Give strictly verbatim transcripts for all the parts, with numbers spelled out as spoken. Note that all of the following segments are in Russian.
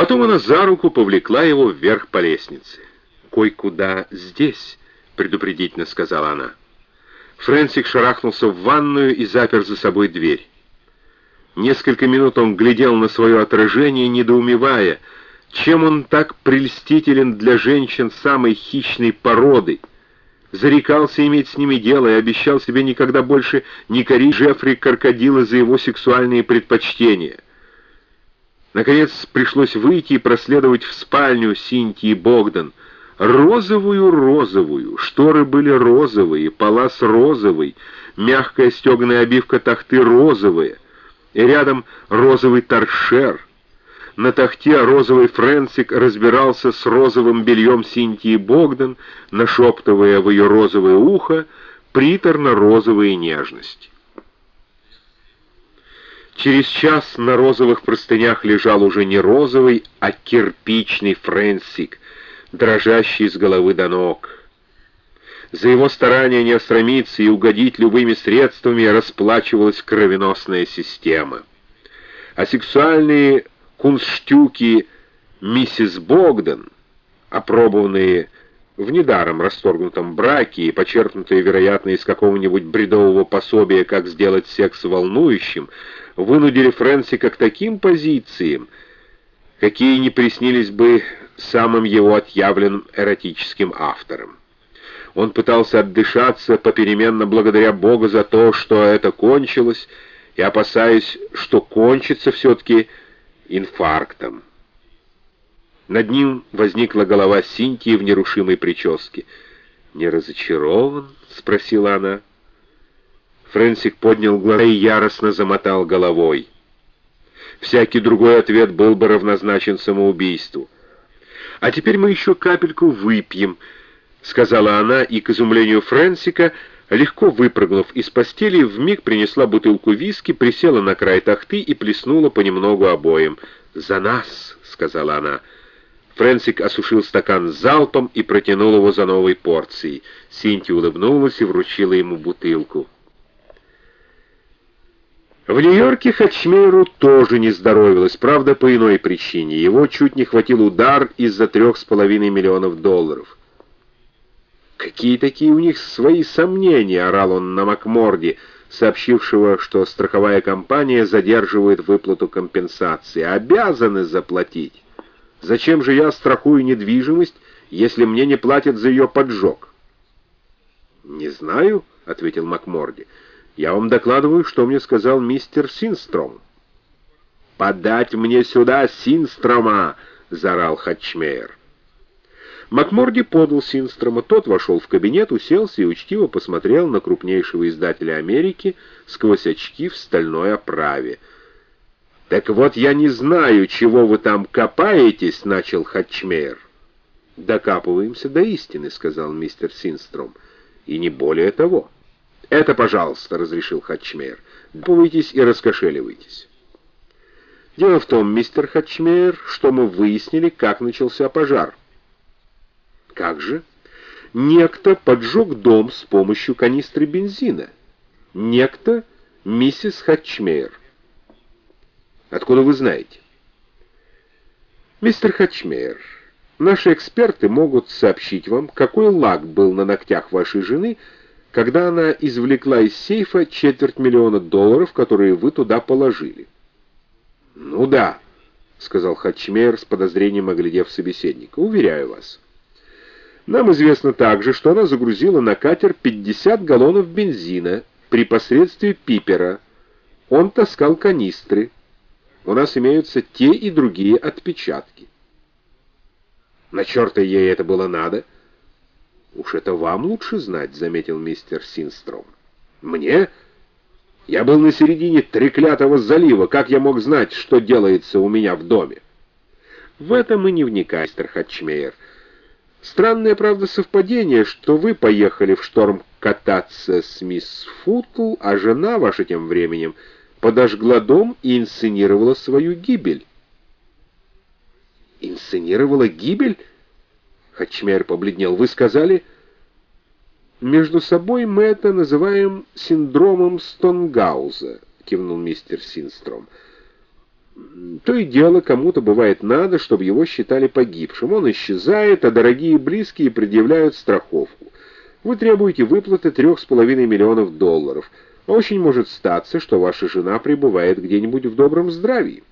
Потом она за руку повлекла его вверх по лестнице. «Кой-куда здесь», — предупредительно сказала она. Фрэнсик шарахнулся в ванную и запер за собой дверь. Несколько минут он глядел на свое отражение, недоумевая, чем он так прельстителен для женщин самой хищной породы. Зарекался иметь с ними дело и обещал себе никогда больше не корить Джеффри Крокодила за его сексуальные предпочтения. Наконец пришлось выйти и проследовать в спальню Синтии Богдан. Розовую-розовую, шторы были розовые, палас розовый, мягкая стеганая обивка тахты розовая, и рядом розовый торшер. На тахте розовый Фрэнсик разбирался с розовым бельем Синтии Богдан, нашептывая в ее розовое ухо приторно-розовые нежности. Через час на розовых простынях лежал уже не розовый, а кирпичный Фрэнсик, дрожащий с головы до ног. За его старание не осрамиться и угодить любыми средствами расплачивалась кровеносная система. А сексуальные кунстштюки миссис Богдан, опробованные в недаром расторгнутом браке и почерпнутые, вероятно, из какого-нибудь бредового пособия, как сделать секс волнующим, вынудили Фрэнсика к таким позициям, какие не приснились бы самым его отъявленным эротическим автором. Он пытался отдышаться попеременно благодаря Богу за то, что это кончилось, и опасаясь, что кончится все-таки инфарктом. Над ним возникла голова Синтии в нерушимой прическе. «Не разочарован?» — спросила она. Фрэнсик поднял глаза и яростно замотал головой. Всякий другой ответ был бы равнозначен самоубийству. «А теперь мы еще капельку выпьем», — сказала она, и, к изумлению Фрэнсика, легко выпрыгнув из постели, вмиг принесла бутылку виски, присела на край тахты и плеснула понемногу обоим. «За нас», — сказала она. Фрэнсик осушил стакан залпом и протянул его за новой порцией. Синтия улыбнулась и вручила ему бутылку. В Нью-Йорке Хатчмейеру тоже не здоровилось, правда, по иной причине. Его чуть не хватил удар из-за трех с половиной миллионов долларов. «Какие такие у них свои сомнения?» — орал он на Макморди, сообщившего, что страховая компания задерживает выплату компенсации. «Обязаны заплатить. Зачем же я страхую недвижимость, если мне не платят за ее поджог?» «Не знаю», — ответил Макморди. «Я вам докладываю, что мне сказал мистер Синстром». «Подать мне сюда Синстрома!» — заорал Хатчмейер. Макморди подал Синстрома. Тот вошел в кабинет, уселся и учтиво посмотрел на крупнейшего издателя Америки сквозь очки в стальной оправе. «Так вот я не знаю, чего вы там копаетесь», — начал Хатчмейер. «Докапываемся до истины», — сказал мистер Синстром. «И не более того». «Это, пожалуйста», — разрешил Хатчмейер. «Докапывайтесь и раскошеливайтесь». «Дело в том, мистер Хатчмейер, что мы выяснили, как начался пожар». «Как же?» «Некто поджег дом с помощью канистры бензина. Некто миссис Хатчмейер». «Откуда вы знаете?» «Мистер Хатчмейер, наши эксперты могут сообщить вам, какой лак был на ногтях вашей жены, когда она извлекла из сейфа четверть миллиона долларов, которые вы туда положили». «Ну да», — сказал Хатчмейер с подозрением, оглядев собеседника. «Уверяю вас. Нам известно также, что она загрузила на катер пятьдесят галлонов бензина при посредстве пипера. Он таскал канистры. У нас имеются те и другие отпечатки». «На черта ей это было надо?» «Уж это вам лучше знать», — заметил мистер Синстром. «Мне? Я был на середине треклятого залива. Как я мог знать, что делается у меня в доме?» «В этом и не вникай, мистер Хатчмейер. Странное, правда, совпадение, что вы поехали в шторм кататься с мисс Футл, а жена ваша тем временем подожгла дом и инсценировала свою гибель». «Инсценировала гибель?» Хатчмейер побледнел. «Вы сказали...» «Между собой мы это называем синдромом Стонгауза», — кивнул мистер Синстром. То и дело, кому-то бывает надо, чтобы его считали погибшим. Он исчезает, а дорогие и близкие предъявляют страховку. Вы требуете выплаты трех с половиной миллионов долларов. Очень может статься, что ваша жена пребывает где-нибудь в добром здравии.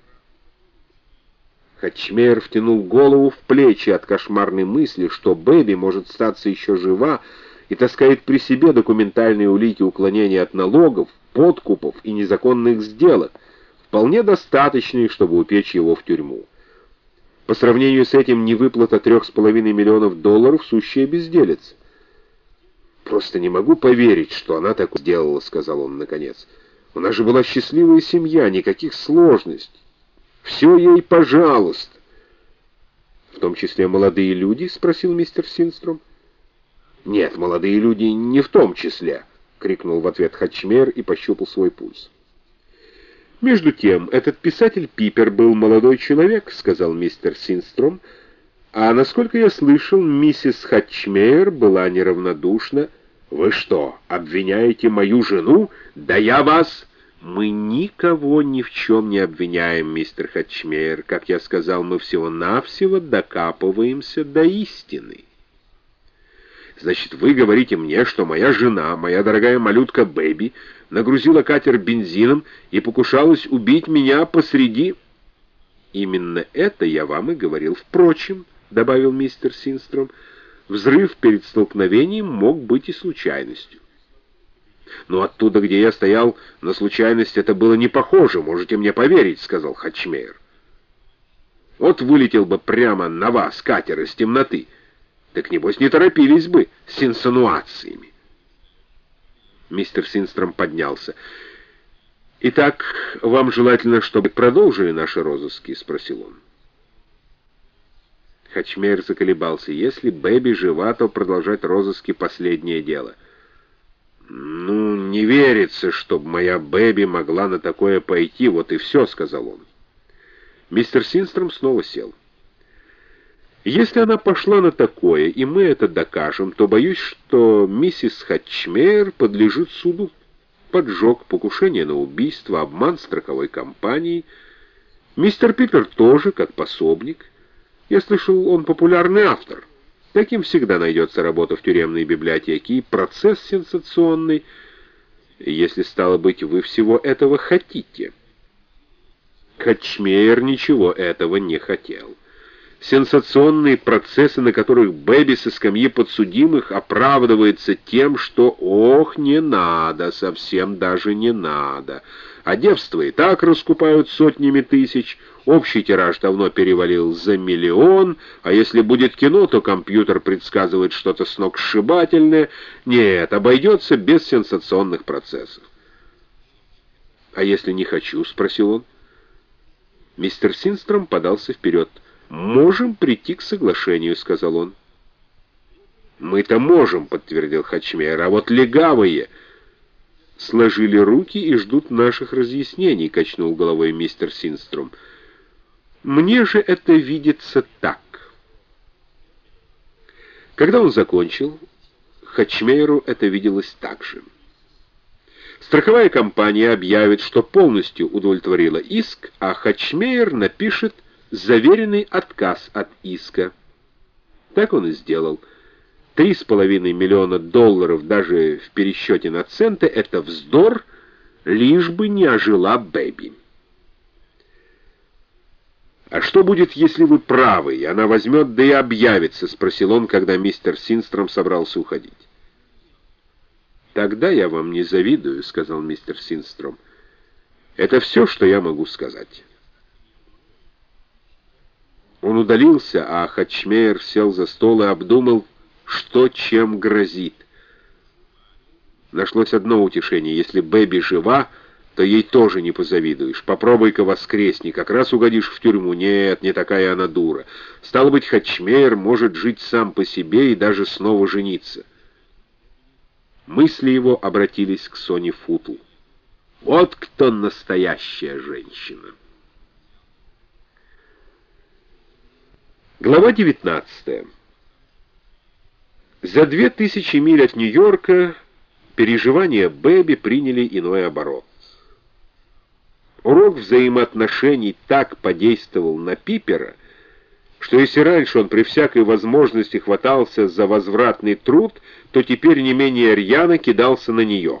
Хатчмейер втянул голову в плечи от кошмарной мысли, что Бэби может статься еще жива и таскает при себе документальные улики уклонения от налогов, подкупов и незаконных сделок, вполне достаточные, чтобы упечь его в тюрьму. По сравнению с этим невыплата трех с половиной миллионов долларов — сущая безделица. «Просто не могу поверить, что она так сделала», — сказал он наконец. «У нас же была счастливая семья, никаких сложностей. Все ей пожалуйста». «В том числе молодые люди?» — спросил мистер Синстром. «Нет, молодые люди не в том числе», — крикнул в ответ Хатчмейер и пощупал свой пульс. «Между тем, этот писатель Пипер был молодой человек», — сказал мистер Синстром, «а, насколько я слышал, миссис Хатчмейер была неравнодушна». «Вы что, обвиняете мою жену? Да я вас...» «Мы никого ни в чем не обвиняем, мистер Хатчмейер. Как я сказал, мы всего-навсего докапываемся до истины». «Значит, вы говорите мне, что моя жена, моя дорогая малютка Бэби, нагрузила катер бензином и покушалась убить меня посреди...» «Именно это я вам и говорил. Впрочем, — добавил мистер Синстром, — взрыв перед столкновением мог быть и случайностью». «Но оттуда, где я стоял, на случайность это было не похоже, можете мне поверить», — сказал Хатчмейер. «Вот вылетел бы прямо на вас катер из темноты, так небось не торопились бы с инсинуациями». Мистер Синстром поднялся. «Итак, вам желательно, чтобы продолжили наши розыски?» — спросил он. Хатчмейер заколебался. «Если Бэби жива, то продолжать розыски — последнее дело». «Ну, не верится, чтобы моя Бэби могла на такое пойти, вот и все», — сказал он. Мистер Синстром снова сел. «Если она пошла на такое, и мы это докажем, то боюсь, что миссис Хатчмейер подлежит суду. Поджог, покушение на убийство, обман страховой компании. Мистер Питер тоже, как пособник. Я слышал, он популярный автор. Таким всегда найдется работа в тюремной библиотеке, и процесс сенсационный, если, стало быть, вы всего этого хотите». Хатчмейер ничего этого не хотел. Сенсационные процессы, на которых Бэби со скамьи подсудимых оправдывается тем, что «ох, не надо, совсем даже не надо». А девства и так раскупают сотнями тысяч, общий тираж давно перевалил за миллион, а если будет кино, то компьютер предсказывает что-то сногсшибательное. Нет, обойдется без сенсационных процессов. «А если не хочу?» — спросил он. Мистер Синстром подался вперед. «Можем прийти к соглашению», — сказал он. «Мы-то можем», — подтвердил Хатчмейер, — «а вот легавые...» «Сложили руки и ждут наших разъяснений», — качнул головой мистер Синстром. «Мне же это видится так». Когда он закончил, Хатчмейеру это виделось так же. Страховая компания объявит, что полностью удовлетворила иск, а Хатчмейер напишет заверенный отказ от иска. Так он и сделал. Три с половиной миллиона долларов даже в пересчете на центы — это вздор, лишь бы не ожила Бэби. «А что будет, если вы правы, и она возьмет да и объявится?» — спросил он, когда мистер Синстром собрался уходить. «Тогда я вам не завидую», — сказал мистер Синстром. «Это все, что я могу сказать». Он удалился, а Хатчмейер сел за стол и обдумал, что чем грозит. Нашлось одно утешение: если Бэби жива, то ей тоже не позавидуешь. Попробуй-ка воскресни, как раз угодишь в тюрьму. Нет, не такая она дура. Стало быть, Хатчмейер может жить сам по себе и даже снова жениться. Мысли его обратились к Соне Футл. Вот кто настоящая женщина. Глава девятнадцатая. За две тысячи миль от Нью-Йорка переживания Бэби приняли иной оборот. Урок взаимоотношений так подействовал на Пипера, что если раньше он при всякой возможности хватался за возвратный труд, то теперь не менее рьяно кидался на нее.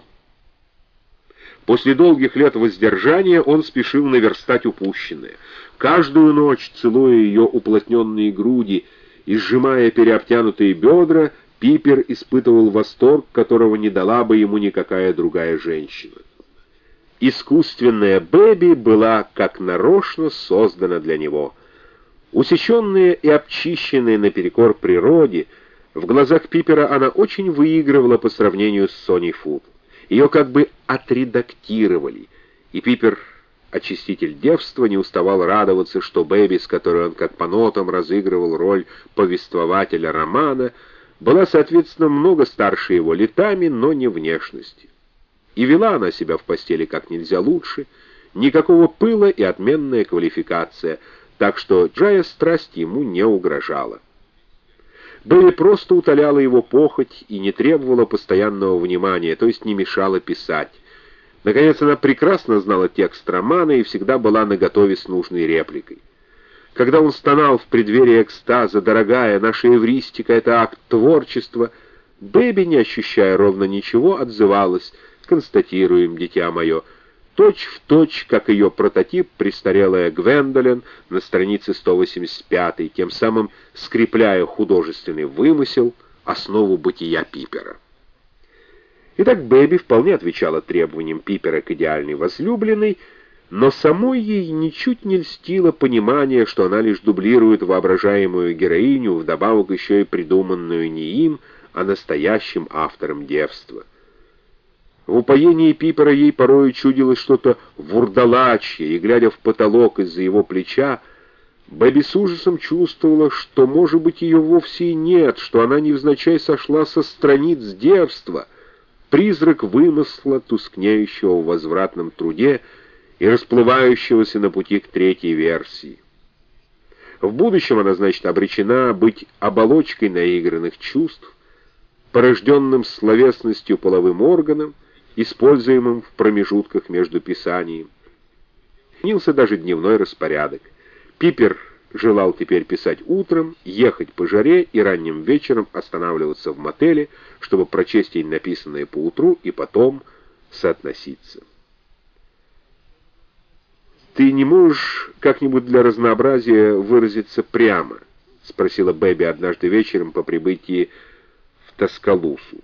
После долгих лет воздержания он спешил наверстать упущенное. Каждую ночь, целуя ее уплотненные груди и сжимая переобтянутые бедра, Пипер испытывал восторг, которого не дала бы ему никакая другая женщина. Искусственная Бэби была как нарочно создана для него. Усеченная и обчищенная наперекор природе, в глазах Пипера она очень выигрывала по сравнению с Соней Фуд. Ее как бы отредактировали, и Пипер, очиститель девства, не уставал радоваться, что Бэби, с которой он как по нотам разыгрывал роль повествователя романа, была, соответственно, много старше его летами, но не внешностью. И вела она себя в постели как нельзя лучше, никакого пыла и отменная квалификация, так что Джая страсть ему не угрожала. Бэби просто утоляла его похоть и не требовала постоянного внимания, то есть не мешала писать. Наконец, она прекрасно знала текст романа и всегда была наготове с нужной репликой. Когда он стонал в преддверии экстаза: «Дорогая, наша эвристика — это акт творчества», Бэби, не ощущая ровно ничего, отзывалась: «Констатируем, дитя мое», точь в точь, как ее прототип, престарелая Гвендолин на странице сто восемьдесят пятой, тем самым скрепляя художественный вымысел, основу бытия Пипера. Итак, Бэби вполне отвечала требованиям Пипера к идеальной возлюбленной, но самой ей ничуть не льстило понимание, что она лишь дублирует воображаемую героиню, вдобавок еще и придуманную не им, а настоящим автором девства. В упоении Пипера ей порою чудилось что-то вурдалачье, и, глядя в потолок из-за его плеча, Бэби с ужасом чувствовала, что, может быть, ее вовсе и нет, что она невзначай сошла со страниц девства, призрак вымысла, тускнеющего в возвратном труде и расплывающегося на пути к третьей версии. В будущем она, значит, обречена быть оболочкой наигранных чувств, порожденным словесностью половым органом, используемым в промежутках между писанием. Снился даже дневной распорядок. Пипер желал теперь писать утром, ехать по жаре и ранним вечером останавливаться в мотеле, чтобы прочесть ей написанное поутру и потом соотноситься. «Ты не можешь как-нибудь для разнообразия выразиться прямо?» — спросила Бэби однажды вечером по прибытии в Тоскалусу.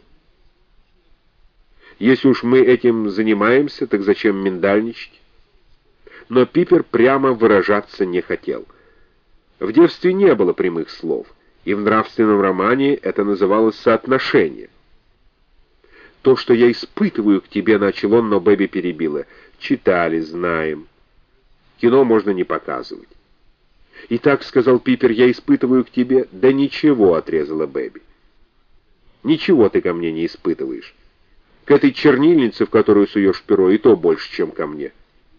«Если уж мы этим занимаемся, так зачем миндальничать?» Но Пипер прямо выражаться не хотел. В девстве не было прямых слов, и в нравственном романе это называлось соотношение. «То, что я испытываю к тебе», — начал он, но Бэби перебила. «Читали, знаем. Кино можно не показывать». «Итак, — сказал Пипер, — я испытываю к тебе...» «Да ничего», — отрезала Бэби. «Ничего ты ко мне не испытываешь. К этой чернильнице, в которую суешь перо, и то больше, чем ко мне».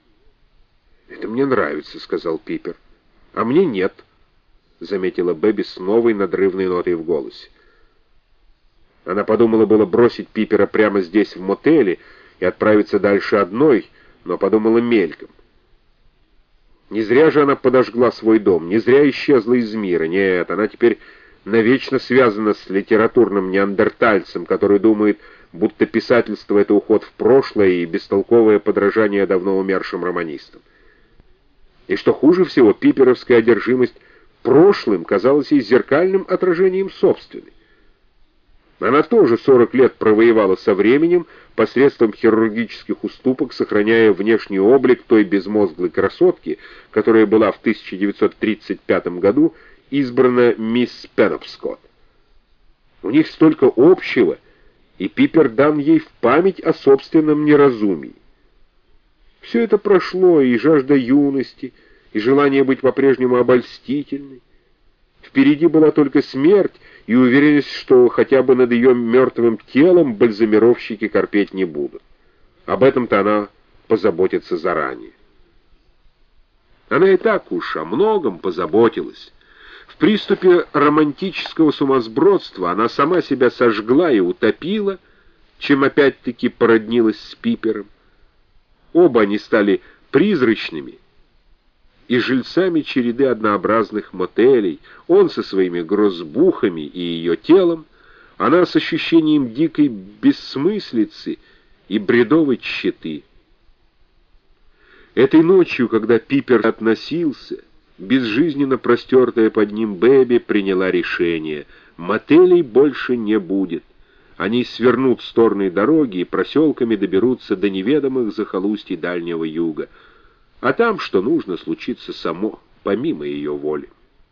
«Это мне нравится», — сказал Пипер. «А мне нет», — заметила Бэби с новой надрывной нотой в голосе. Она подумала было бросить Пипера прямо здесь, в мотеле, и отправиться дальше одной, но подумала мельком. Не зря же она подожгла свой дом, не зря исчезла из мира. Нет, она теперь навечно связана с литературным неандертальцем, который думает, будто писательство — это уход в прошлое и бестолковое подражание давно умершим романистам. И что хуже всего, пиперовская одержимость прошлым казалась ей зеркальным отражением собственной. Она тоже сорок лет провоевала со временем посредством хирургических уступок, сохраняя внешний облик той безмозглой красотки, которая была в тысяча девятьсот тридцать пятом году избрана мисс Пенобскотт. У них столько общего, и Пипер дан ей в память о собственном неразумии. Все это прошло, и жажда юности, и желание быть по-прежнему обольстительной. Впереди была только смерть и уверенность, что хотя бы над ее мертвым телом бальзамировщики корпеть не будут. Об этом-то она позаботится заранее. Она и так уж о многом позаботилась. В приступе романтического сумасбродства она сама себя сожгла и утопила, чем опять-таки породнилась с Пипером. Оба они стали призрачными и жильцами череды однообразных мотелей, он со своими грозбухами и ее телом, она с ощущением дикой бессмыслицы и бредовой тщеты. Этой ночью, когда Пипер относился, безжизненно простертая под ним Бэби приняла решение: мотелей больше не будет. Они свернут с торной дороги и проселками доберутся до неведомых захолустий Дальнего Юга. А там, что нужно, случится само, помимо ее воли.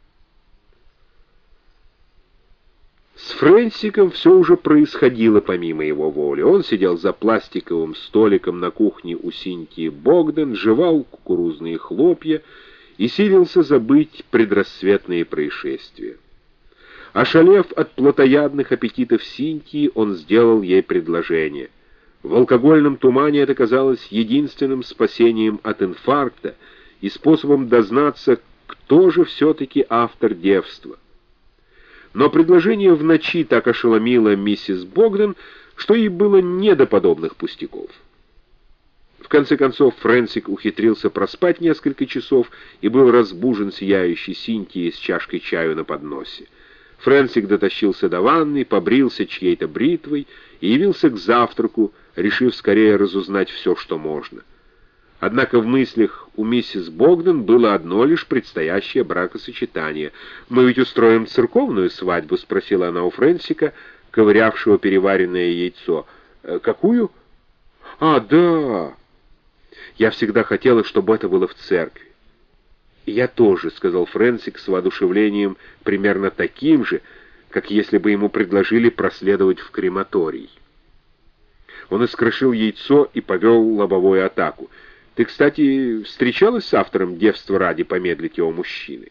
С Фрэнсиком все уже происходило помимо его воли. Он сидел за пластиковым столиком на кухне у Синтии Богдан, жевал кукурузные хлопья и силился забыть предрассветные происшествия. Ошалев от плотоядных аппетитов Синтии, он сделал ей предложение. В алкогольном тумане это казалось единственным спасением от инфаркта и способом дознаться, кто же все-таки автор девства. Но предложение в ночи так ошеломило миссис Богдан, что ей было не до подобных пустяков. В конце концов Фрэнсик ухитрился проспать несколько часов и был разбужен сияющей Синтией с чашкой чаю на подносе. Фрэнсик дотащился до ванны, побрился чьей-то бритвой и явился к завтраку, решив скорее разузнать все, что можно. Однако в мыслях у миссис Богдан было одно лишь предстоящее бракосочетание. «Мы ведь устроим церковную свадьбу?» — спросила она у Фрэнсика, ковырявшего переваренное яйцо. «Какую?» «А, да! Я всегда хотела, чтобы это было в церкви». «Я тоже», — сказал Фрэнсик с воодушевлением, примерно таким же, как если бы ему предложили проследовать в крематорий. Он искрошил яйцо и повел лобовую атаку. «Ты, кстати, встречалась с автором «Девства ради» помедлить его мужчины?»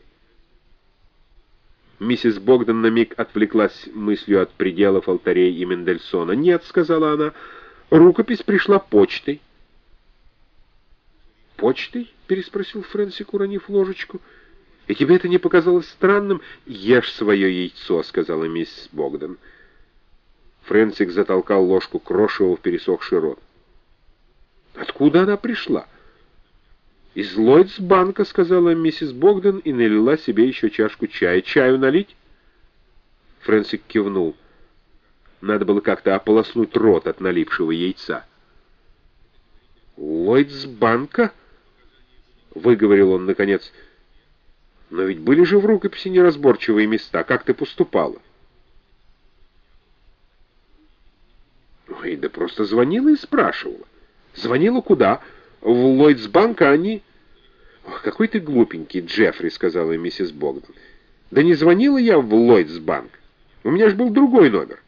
Миссис Богдан на миг отвлеклась мыслью от пределов алтарей и Мендельсона. «Нет», — сказала она, — «рукопись пришла почтой». «Почтой?» — переспросил Фрэнсик, уронив ложечку. «И тебе это не показалось странным?» «Ешь свое яйцо», — сказала миссис Богдан. Фрэнсик затолкал ложку крошевого в пересохший рот. «Откуда она пришла?» «Из Ллойдсбанка», — сказала миссис Богдан и налила себе еще чашку чая. «Чаю налить?» Фрэнсик кивнул. Надо было как-то ополоснуть рот от налипшего яйца. «Ллойдсбанка?» — выговорил он наконец. «Но ведь были же в рукописи неразборчивые места. Как ты поступала?» «Ой, да просто звонила и спрашивала». «Звонила куда? В Ллойдсбанк, а они...» «Ох, какой ты глупенький, Джеффри», — сказала миссис Богдан. «Да не звонила я в Ллойдсбанк. У меня же был другой номер».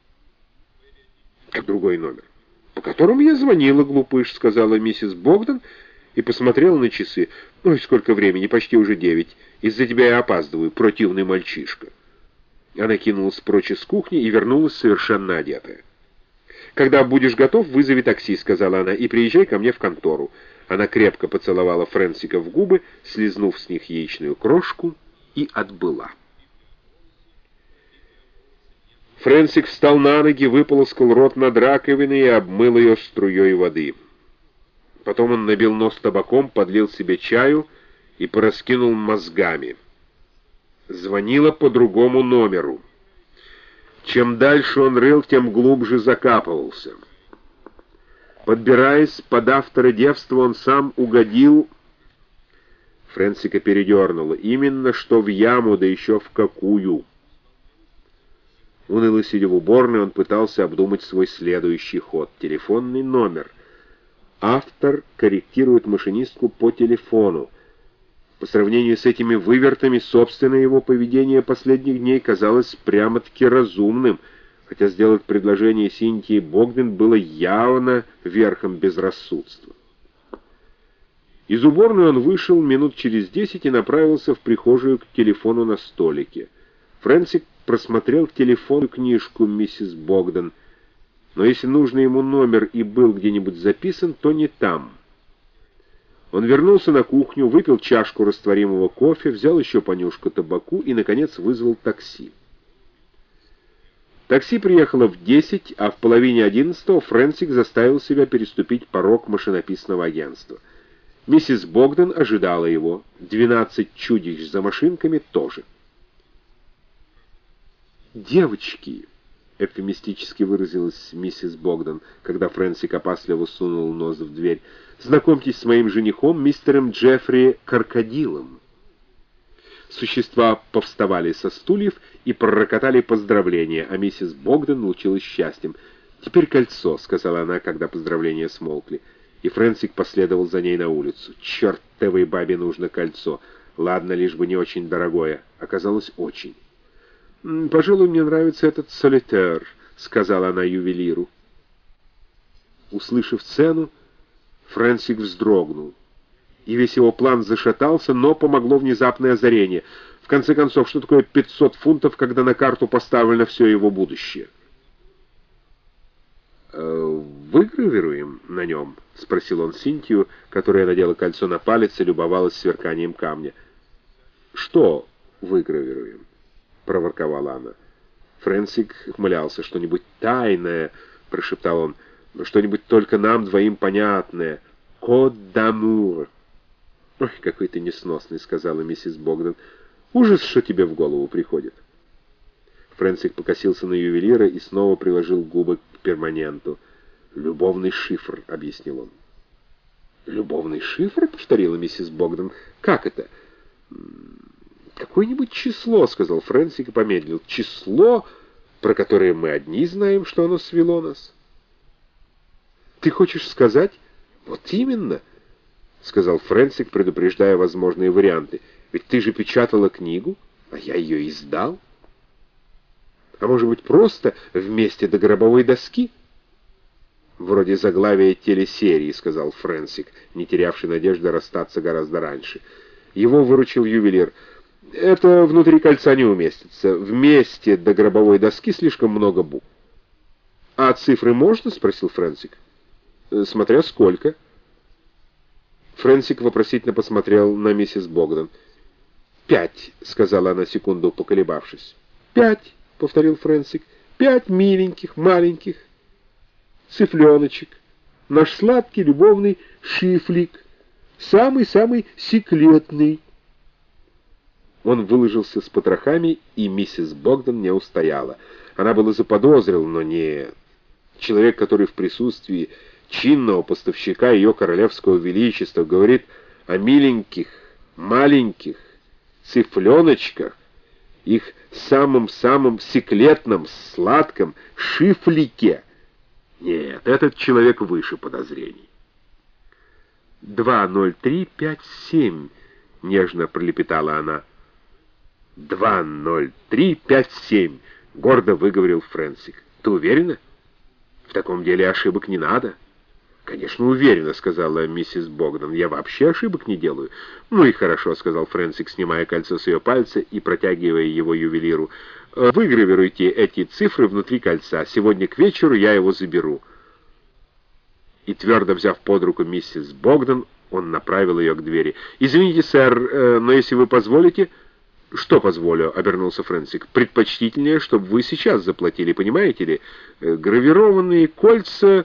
«Как другой номер?» «По которому я звонила, глупыш», — сказала миссис Богдан и посмотрела на часы. «Ой, сколько времени, почти уже девять. Из-за тебя я опаздываю, противный мальчишка». Она кинулась прочь из кухни и вернулась совершенно одетая. «Когда будешь готов, вызови такси», — сказала она, — «и приезжай ко мне в контору». Она крепко поцеловала Фрэнсика в губы, слизнув с них яичную крошку, и отбыла. Фрэнсик встал на ноги, выполоскал рот над раковиной и обмыл ее струей воды. Потом он набил нос табаком, подлил себе чаю и пораскинул мозгами. Звонила по другому номеру. Чем дальше он рыл, тем глубже закапывался. Подбираясь под автора девства, он сам угодил... Фрэнсика передернуло. Именно что в яму, да еще в какую. Уныло сидя в уборной, он пытался обдумать свой следующий ход. Телефонный номер. Автор корректирует машинистку по телефону. По сравнению с этими вывертами, собственное его поведение последних дней казалось прямо-таки разумным, хотя сделать предложение Синтии Богдан было явно верхом безрассудства. Из уборной он вышел минут через десять и направился в прихожую к телефону на столике. Фрэнсик просмотрел телефонную книжку миссис Богдан, но если нужный ему номер и был где-нибудь записан, то не там. Он вернулся на кухню, выпил чашку растворимого кофе, взял еще понюшку табаку и, наконец, вызвал такси. Такси приехало в десять, а в половине одиннадцатого Фрэнсик заставил себя переступить порог машинописного агентства. Миссис Богдан ожидала его. Двенадцать чудищ за машинками тоже. «Девочки!» — эвфемистически выразилась миссис Богдан, когда Фрэнсик опасливо сунул нос в дверь. «Знакомьтесь с моим женихом, мистером Джеффри Крокодилом». Существа повставали со стульев и пророкотали поздравления, а миссис Богдан лучилась счастьем. «Теперь кольцо», — сказала она, когда поздравления смолкли. И Фрэнсик последовал за ней на улицу. «Чертовой бабе нужно кольцо. Ладно, лишь бы не очень дорогое». Оказалось, очень. «Пожалуй, мне нравится этот солитер», — сказала она ювелиру. Услышав цену, Фрэнсик вздрогнул, и весь его план зашатался, но помогло внезапное озарение. В конце концов, что такое пятьсот фунтов, когда на карту поставлено все его будущее? «Выгравируем на нем?» — спросил он Синтию, которая надела кольцо на палец и любовалась сверканием камня. «Что выгравируем?» — проворковала она. Фрэнсик ухмылялся. «Что-нибудь тайное», — прошептал он, — «что-нибудь только нам двоим понятное. Код дамур». «Ой, какой ты несносный», — сказала миссис Богдан. «Ужас, что тебе в голову приходит». Фрэнсик покосился на ювелира и снова приложил губы к перманенту. «Любовный шифр», — объяснил он. «Любовный шифр?» — повторила миссис Богдан. «Как это?» «Какое-нибудь число», — сказал Фрэнсик и помедлил. «Число, про которое мы одни знаем, что оно свело нас». «Ты хочешь сказать?» «Вот именно», — сказал Фрэнсик, предупреждая возможные варианты. «Ведь ты же печатала книгу, а я ее издал. А может быть, просто вместе до гробовой доски?» «Вроде заглавия телесерии», — сказал Фрэнсик, не терявший надежды расстаться гораздо раньше. Его выручил ювелир. «Это внутри кольца не уместится. Вместе до гробовой доски слишком много букв». «А цифры можно?» — спросил Фрэнсик. «Смотря сколько». Фрэнсик вопросительно посмотрел на миссис Богдан. «Пять», — сказала она, секунду поколебавшись. «Пять», — повторил Фрэнсик. «Пять миленьких, маленьких цыпленочек. Наш сладкий любовный шифлик. Самый-самый секретный». Он выложился с потрохами, и миссис Богдан не устояла. Она была заподозрила, но нет. Человек, который в присутствии чинного поставщика ее королевского величества говорит о миленьких, маленьких цыпленочках, их самом-самом секретном, сладком шифлике. Нет, этот человек выше подозрений. «Два ноль три пять семь», — нежно пролепетала она. «Два ноль три пять семь», — гордо выговорил Фрэнсик. «Ты уверена? В таком деле ошибок не надо». «Конечно, уверена», — сказала миссис Богдан. «Я вообще ошибок не делаю». «Ну и хорошо», — сказал Фрэнсик, снимая кольцо с ее пальца и протягивая его ювелиру. «Выгравируйте эти цифры внутри кольца. Сегодня к вечеру я его заберу». И твердо взяв под руку миссис Богдан, он направил ее к двери. «Извините, сэр, но если вы позволите...» «Что позволю?» — обернулся Фрэнсик. «Предпочтительнее, чтобы вы сейчас заплатили, понимаете ли? Гравированные кольца...»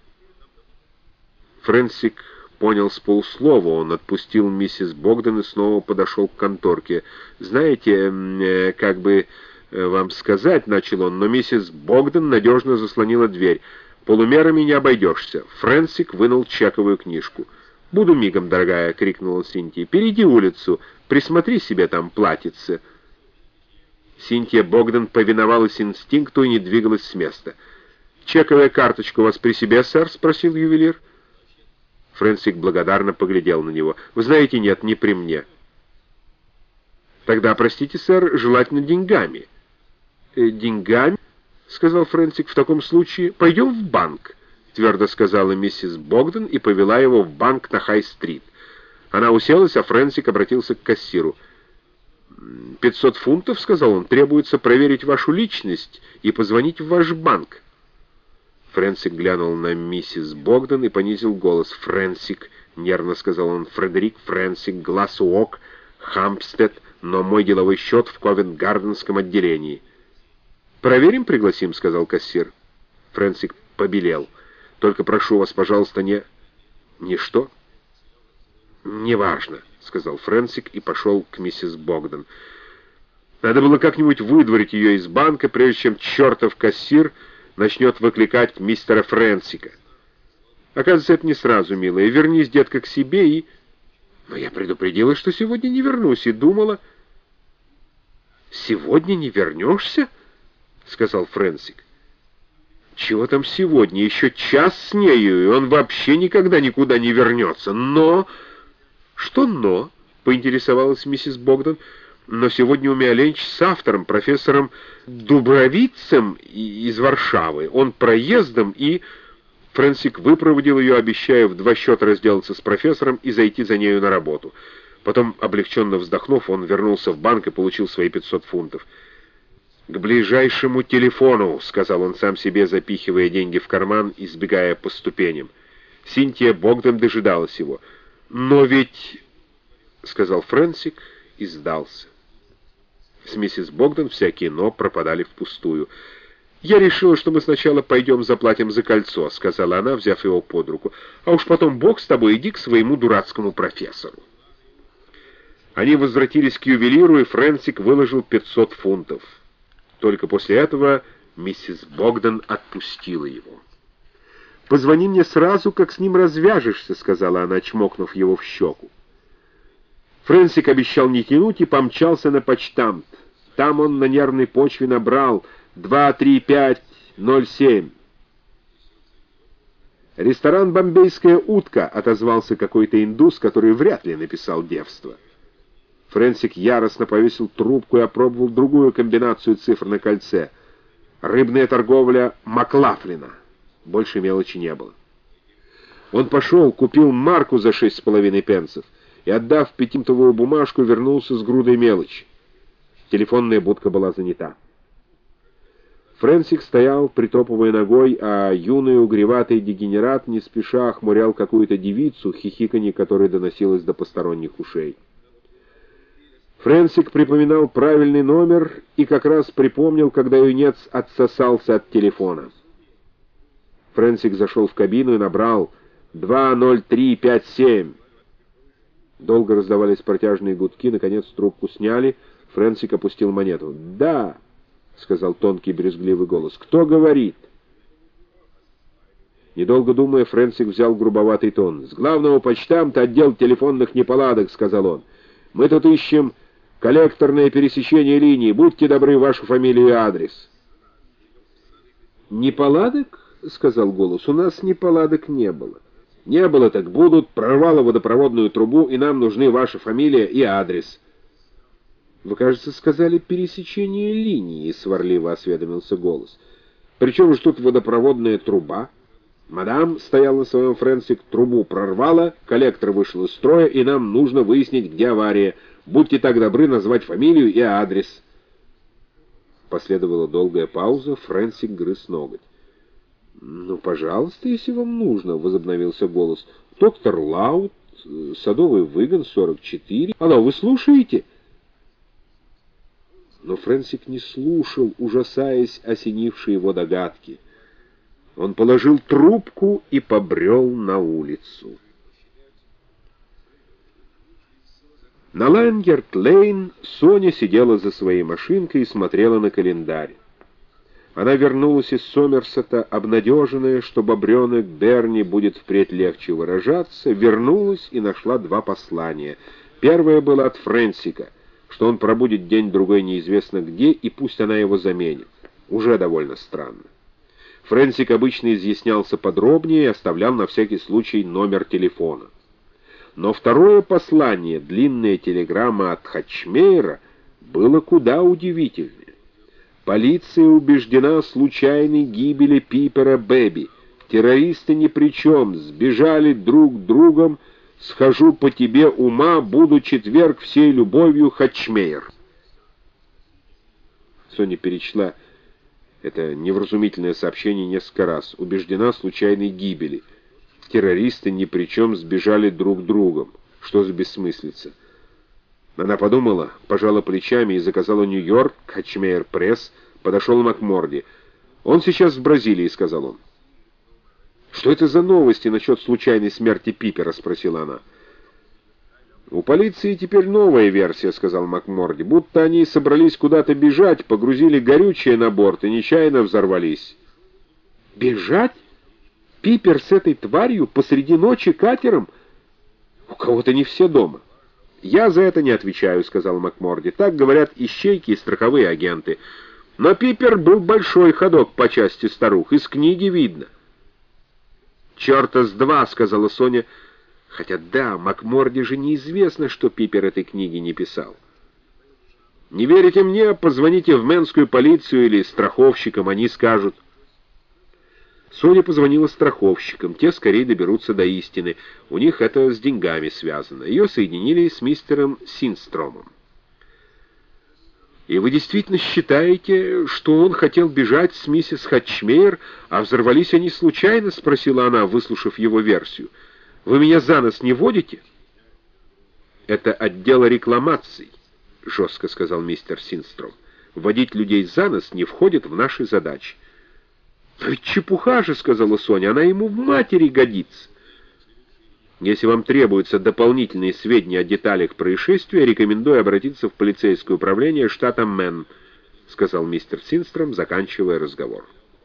Фрэнсик понял с полуслова. Он отпустил миссис Богдан и снова подошел к конторке. «Знаете, как бы вам сказать, — начал он, — но миссис Богдан надежно заслонила дверь. Полумерами не обойдешься». Фрэнсик вынул чековую книжку. «Буду мигом, дорогая!» — крикнул он Синтии. «Перейди улицу, присмотри себе там платьице». Синтия Богдан повиновалась инстинкту и не двигалась с места. «Чековая карточка у вас при себе, сэр?» — спросил ювелир. Фрэнсик благодарно поглядел на него. «Вы знаете, нет, не при мне». «Тогда, простите, сэр, желательно деньгами». «Э, «Деньгами?» — сказал Фрэнсик. «В таком случае пойдем в банк», — твердо сказала миссис Богдан и повела его в банк на Хай-стрит. Она уселась, а Фрэнсик обратился к кассиру. «Пятьсот фунтов, — сказал он, — требуется проверить вашу личность и позвонить в ваш банк». Фрэнсик глянул на миссис Богдан и понизил голос. «Фрэнсик», — нервно сказал он, — «Фредерик Фрэнсик, Глаз-Уок, Хампстед, но мой деловой счет в Ковент-Гарденском отделении». «Проверим, пригласим», — сказал кассир. Фрэнсик побелел. «Только прошу вас, пожалуйста, не...» «Не что?» «Неважно», — сказал Фрэнсик и пошел к миссис Богдан. Надо было как-нибудь выдворить ее из банка, прежде чем чертов кассир начнет выкликать мистера Фрэнсика. Оказывается, это не сразу, милая. Вернись, детка, к себе и... Но я предупредила, что сегодня не вернусь, и думала... «Сегодня не вернешься?» — сказал Фрэнсик. «Чего там сегодня? Еще час с нею, и он вообще никогда никуда не вернется. Но...» «Что «но»?» — поинтересовалась миссис Богдан. «Но сегодня у меня ленч с автором, профессором Дубровицем из Варшавы. Он проездом и...» Фрэнсик выпроводил ее, обещая в два счета разделаться с профессором и зайти за нею на работу. Потом, облегченно вздохнув, он вернулся в банк и получил свои пятьсот фунтов. «К ближайшему телефону», — сказал он сам себе, запихивая деньги в карман и сбегая по ступеням. Синтия Богдан дожидалась его. «Но ведь...» — сказал Фрэнсик и сдался. С миссис Богдан всякие «но» пропадали впустую. «Я решила, что мы сначала пойдем заплатим за кольцо», — сказала она, взяв его под руку. «А уж потом бог с тобой, иди к своему дурацкому профессору». Они возвратились к ювелиру, и Фрэнсик выложил пятьсот фунтов. Только после этого миссис Богдан отпустила его. «Позвони мне сразу, как с ним развяжешься», — сказала она, чмокнув его в щеку. Фрэнсик обещал не тянуть и помчался на почтамт. Там он на нервной почве набрал два три пять ноль семь. «Ресторан «Бомбейская утка», — отозвался какой-то индус, который вряд ли написал девство. Фрэнсик яростно повесил трубку и опробовал другую комбинацию цифр на кольце. «Рыбная торговля Маклафлина». Больше мелочи не было. Он пошел, купил марку за шесть с половиной пенсов и, отдав пятифунтовую бумажку, вернулся с грудой мелочи. Телефонная будка была занята. Фрэнсик стоял, притопывая ногой, а юный угреватый дегенерат не спеша охмурял какую-то девицу, хихиканье которой доносилось до посторонних ушей. Фрэнсик припоминал правильный номер и как раз припомнил, когда юнец отсосался от телефона. Фрэнсик зашел в кабину и набрал два ноль три пять семь. Долго раздавались протяжные гудки, наконец трубку сняли, Фрэнсик опустил монету. «Да», — сказал тонкий брезгливый голос, — «кто говорит?» Недолго думая, Фрэнсик взял грубоватый тон. «С главного почтамта отдел телефонных неполадок», — сказал он. «Мы тут ищем коллекторное пересечение линии. Будьте добры, вашу фамилию и адрес». «Неполадок?» — сказал голос. «У нас неполадок не было». «Не было, так будут. Прорвало водопроводную трубу, и нам нужны ваша фамилия и адрес». «Вы, кажется, сказали пересечение линии», — сварливо осведомился голос. «При чем же тут водопроводная труба?» «Мадам», — стоял на своем Фрэнсик, — «трубу прорвало, коллектор вышел из строя, и нам нужно выяснить, где авария. Будьте так добры назвать фамилию и адрес». Последовала долгая пауза, Фрэнсик грыз ноготь. «Ну, пожалуйста, если вам нужно», — возобновился голос. «Доктор Лаут, Садовый выгон, сорок четыре. Алло, вы слушаете?» Но Фрэнсик не слушал, ужасаясь осенившей его догадки. Он положил трубку и побрел на улицу. На Лэнгерт-Лейн Соня сидела за своей машинкой и смотрела на календарь. Она вернулась из Сомерсета, обнадеженная, что бобренок Берни будет впредь легче выражаться, вернулась и нашла два послания. Первое было от Фрэнсика, что он пробудет день-другой неизвестно где, и пусть она его заменит. Уже довольно странно. Фрэнсик обычно изъяснялся подробнее и оставлял на всякий случай номер телефона. Но второе послание, длинная телеграмма от Хатчмейера, было куда удивительнее. Полиция убеждена в случайной гибели Пипера Бэби. Террористы ни при чем, сбежали друг другом. Схожу по тебе ума, буду четверг всей любовью, Хатчмейер. Соня перечла это невразумительное сообщение несколько раз. Убеждена в случайной гибели. Террористы ни при чем, сбежали друг другом. Что за бессмыслица? Она подумала, пожала плечами и заказала Нью-Йорк, Хатчмейер Пресс, подошел Макморди. «Он сейчас в Бразилии», — сказал он. «Что это за новости насчет случайной смерти Пипера?» — спросила она. «У полиции теперь новая версия», — сказал МакМорди, «будто они собрались куда-то бежать, погрузили горючее на борт и нечаянно взорвались». «Бежать? Пипер с этой тварью посреди ночи катером? У кого-то не все дома». «Я за это не отвечаю», — сказал МакМорди. «Так говорят ищейки и страховые агенты. Но Пипер был большой ходок по части старух, из книги видно». «Черта с два», — сказала Соня. Хотя да, МакМорди же неизвестно, что Пипер этой книги не писал. «Не верите мне? Позвоните в Мэнскую полицию или страховщикам, они скажут». Соня позвонила страховщикам, те скорее доберутся до истины. У них это с деньгами связано. Ее соединили с мистером Синстромом. «И вы действительно считаете, что он хотел бежать с миссис Хатчмейер, а взорвались они случайно?» — спросила она, выслушав его версию. «Вы меня за нос не водите?» «Это отдел рекламаций», — жестко сказал мистер Синстром. «Водить людей за нос не входит в наши задачи». «Но ведь чепуха же», — сказала Соня, — «она ему в матери годится». «Если вам требуются дополнительные сведения о деталях происшествия, рекомендую обратиться в полицейское управление штата Мэн», — сказал мистер Синстром, заканчивая разговор.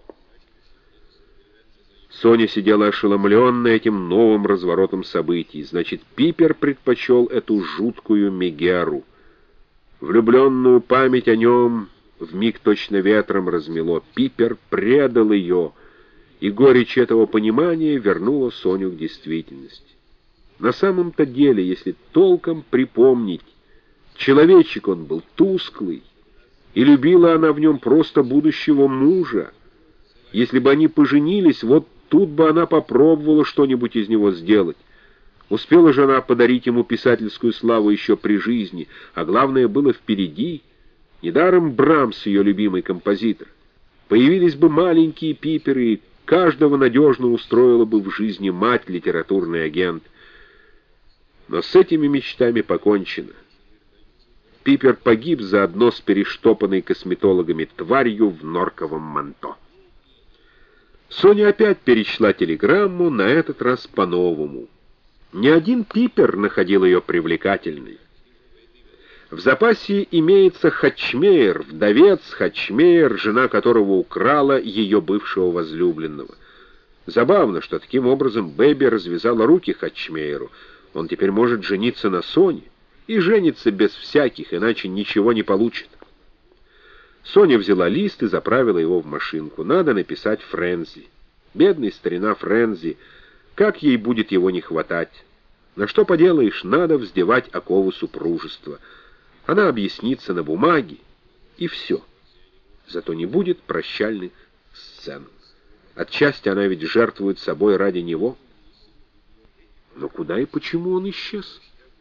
Соня сидела ошеломленная этим новым разворотом событий. Значит, Пипер предпочел эту жуткую Мегеру. Влюбленную память о нем вмиг точно ветром размело. Пипер предал ее, и горечь этого понимания вернула Соню к действительности. На самом-то деле, если толком припомнить, человечек он был тусклый, и любила она в нем просто будущего мужа. Если бы они поженились, вот тут бы она попробовала что-нибудь из него сделать. Успела же она подарить ему писательскую славу еще при жизни, а главное было впереди. Недаром Брамс ее любимый композитор. Появились бы маленькие Пиперы, и каждого надежно устроила бы в жизни мать, литературный агент. Но с этими мечтами покончено. Пипер погиб заодно с перештопанной косметологами тварью в норковом манто. Соня опять перечла телеграмму, на этот раз по-новому. Ни один Пипер находил ее привлекательной. В запасе имеется Хатчмейер, вдовец Хатчмейер, жена которого украла ее бывшего возлюбленного. Забавно, что таким образом Бэби развязала руки Хатчмейеру. Он теперь может жениться на Соне, и женится без всяких, иначе ничего не получит. Соня взяла лист и заправила его в машинку. Надо написать Френзи. Бедный старина Френзи, как ей будет его не хватать? На что поделаешь, надо вздевать оковы супружества. Она объяснится на бумаге, и все. Зато не будет прощальных сцен. Отчасти она ведь жертвует собой ради него. Но куда и почему он исчез?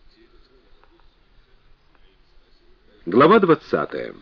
Глава двадцатая.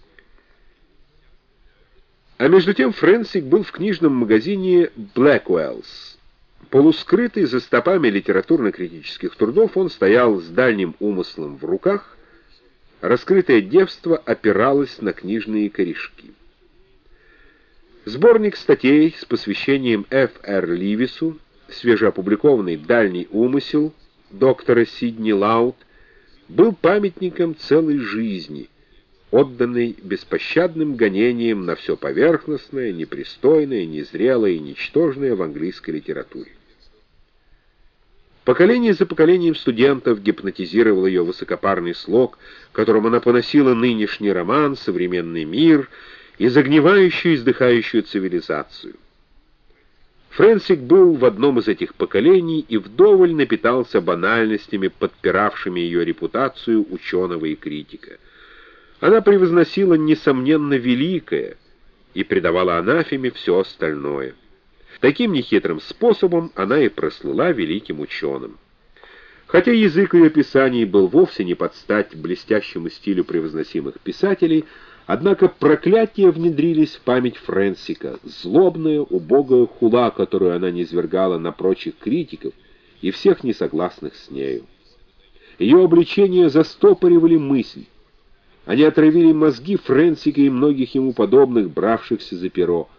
А между тем Фрэнсик был в книжном магазине Блэквеллс. Полускрытый за стопами литературно-критических трудов, он стоял с дальним умыслом в руках. Раскрытое девство опиралось на книжные корешки. Сборник статей с посвящением Ф Р Ливису, свежеопубликованный «Дальний умысел» доктора Сидни Лаут, был памятником целой жизни, отданной беспощадным гонениям на все поверхностное, непристойное, незрелое и ничтожное в английской литературе. Поколение за поколением студентов гипнотизировал ее высокопарный слог, которым она поносила нынешний роман, современный мир и загнивающую и издыхающую цивилизацию. Фрэнсик был в одном из этих поколений и вдоволь напитался банальностями, подпиравшими ее репутацию ученого и критика. Она превозносила несомненно великое и придавала анафеме все остальное. Таким нехитрым способом она и прослыла великим ученым. Хотя язык ее писаний был вовсе не под стать блестящему стилю превозносимых писателей, однако проклятия внедрились в память Фрэнсика, злобная, убогая хула, которую она низвергала на прочих критиков и всех несогласных с нею. Ее обличения застопоривали мысль. Они отравили мозги Фрэнсика и многих ему подобных, бравшихся за перо.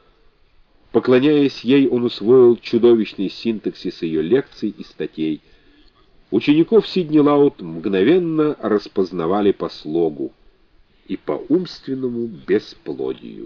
Поклоняясь ей, он усвоил чудовищный синтаксис ее лекций и статей. Учеников Сидни Лаут мгновенно распознавали по слогу и по умственному бесплодию.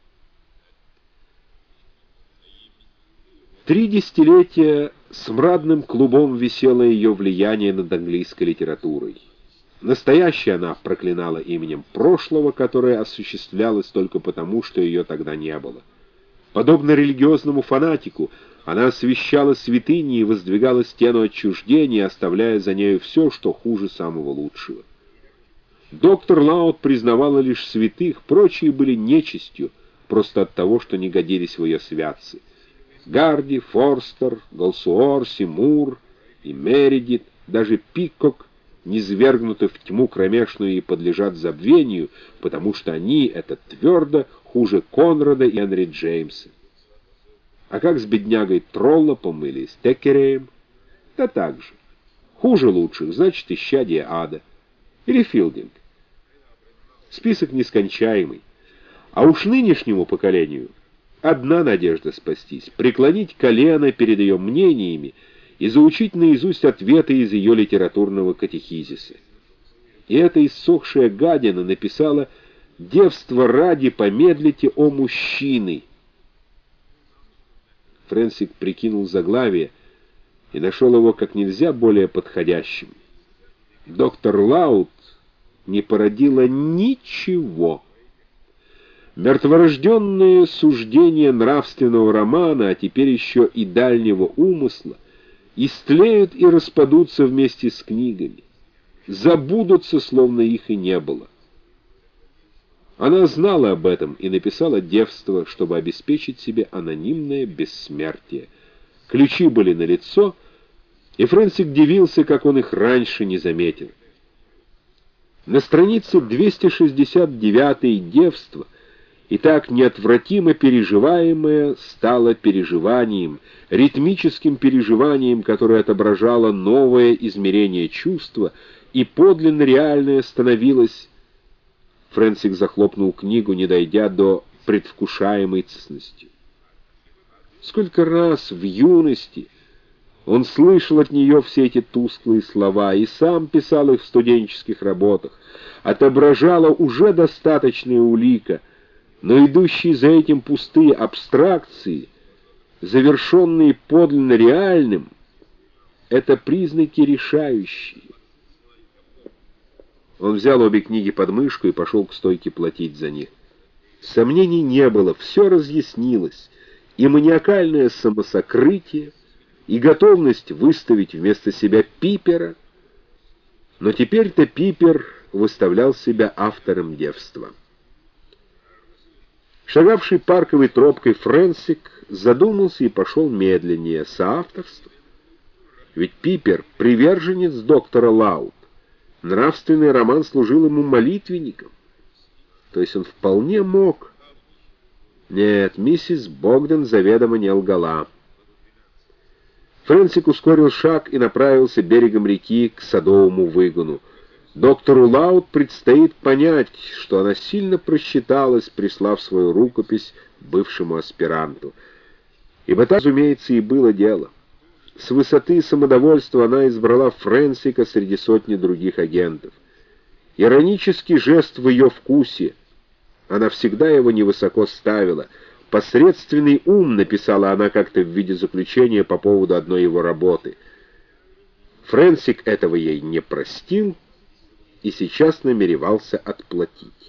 Три десятилетия смрадным клубом висело ее влияние над английской литературой. Настоящая она проклинала именем прошлого, которое осуществлялось только потому, что ее тогда не было. Подобно религиозному фанатику, она освящала святыни и воздвигала стену отчуждения, оставляя за нею все, что хуже самого лучшего. Доктор Лаут признавала лишь святых, прочие были нечистью, просто от того, что не годились в ее святцы. Гарди, Форстер, Голсуорси, Мур и Мередит, даже Пикок, низвергнуты в тьму кромешную и подлежат забвению, потому что они, это твердо, хуже Конрада и Генри Джеймса. А как с беднягой Троллопом или с Теккереем? Да так же. Хуже лучших, значит, исчадие ада. Или Филдинг. Список нескончаемый. А уж нынешнему поколению одна надежда спастись — преклонить колено перед ее мнениями и заучить наизусть ответы из ее литературного катехизиса. И эта иссохшая гадина написала «Девство ради помедлите, о мужчины». Фрэнсик прикинул заглавие и нашел его как нельзя более подходящим. Доктор Лаут не породила ничего. Мертворожденные суждения нравственного романа, а теперь еще и дальнего умысла, истлеют и распадутся вместе с книгами, забудутся, словно их и не было. Она знала об этом и написала «Девство», чтобы обеспечить себе анонимное бессмертие. Ключи были налицо, и Фрэнсик дивился, как он их раньше не заметил. На странице двести шестьдесят девятой «Девство» и так неотвратимо переживаемое стало переживанием, ритмическим переживанием, которое отображало новое измерение чувства, и подлинно реальное становилось. Фрэнсик захлопнул книгу, не дойдя до предвкушаемой ценности. Сколько раз в юности он слышал от нее все эти тусклые слова и сам писал их в студенческих работах. Отображала уже достаточная улика, но идущие за этим пустые абстракции, завершенные подлинно реальным, это признаки решающие. Он взял обе книги под мышку и пошел к стойке платить за них. Сомнений не было, все разъяснилось, и маниакальное самосокрытие, и готовность выставить вместо себя Пипера, но теперь-то Пипер выставлял себя автором «Девства». Шагавший парковой тропкой Фрэнсик задумался и пошел медленнее. Соавторство? Ведь Пипер — приверженец доктора Лаут. Нравственный роман служил ему молитвенником. То есть он вполне мог. Нет, миссис Богдан заведомо не лгала. Фрэнсик ускорил шаг и направился берегом реки к садовому выгону. Доктору Лаут предстоит понять, что она сильно просчиталась, прислав свою рукопись бывшему аспиранту. Ибо так, разумеется, и было дело. С высоты самодовольства она избрала Фрэнсика среди сотни других агентов. Иронический жест в ее вкусе. Она всегда его невысоко ставила. «Посредственный ум», написала она как-то в виде заключения по поводу одной его работы. Фрэнсик этого ей не простил и сейчас намеревался отплатить.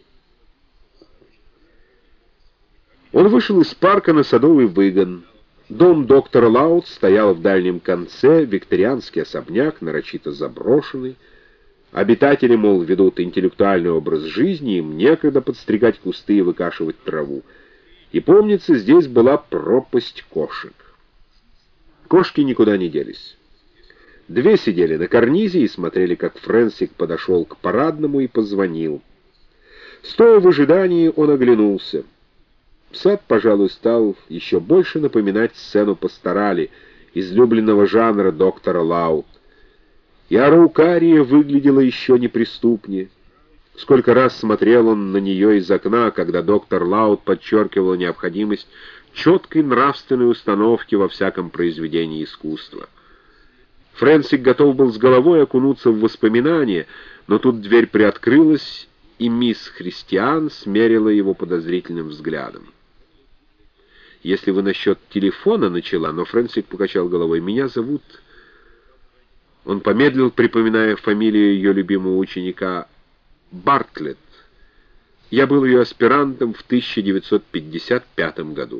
Он вышел из парка на садовый выгон. Дом доктора Лаут стоял в дальнем конце, викторианский особняк, нарочито заброшенный. Обитатели, мол, ведут интеллектуальный образ жизни, им некогда подстригать кусты и выкашивать траву. И, помнится, здесь была пропасть кошек. Кошки никуда не делись. Две сидели на карнизе и смотрели, как Фрэнсик подошел к парадному и позвонил. Стоя в ожидании, он оглянулся. Сад, пожалуй, стал еще больше напоминать сцену пасторали, излюбленного жанра доктора Лаут. И араукария выглядела еще неприступнее. Сколько раз смотрел он на нее из окна, когда доктор Лаут подчеркивал необходимость четкой нравственной установки во всяком произведении искусства. Фрэнсик готов был с головой окунуться в воспоминания, но тут дверь приоткрылась, и мисс Христиан смерила его подозрительным взглядом. «Если вы насчет телефона начала», но Фрэнсик покачал головой. «Меня зовут...» Он помедлил, припоминая фамилию ее любимого ученика Бартлетт. «Я был ее аспирантом в тысяча девятьсот пятьдесят пятом году».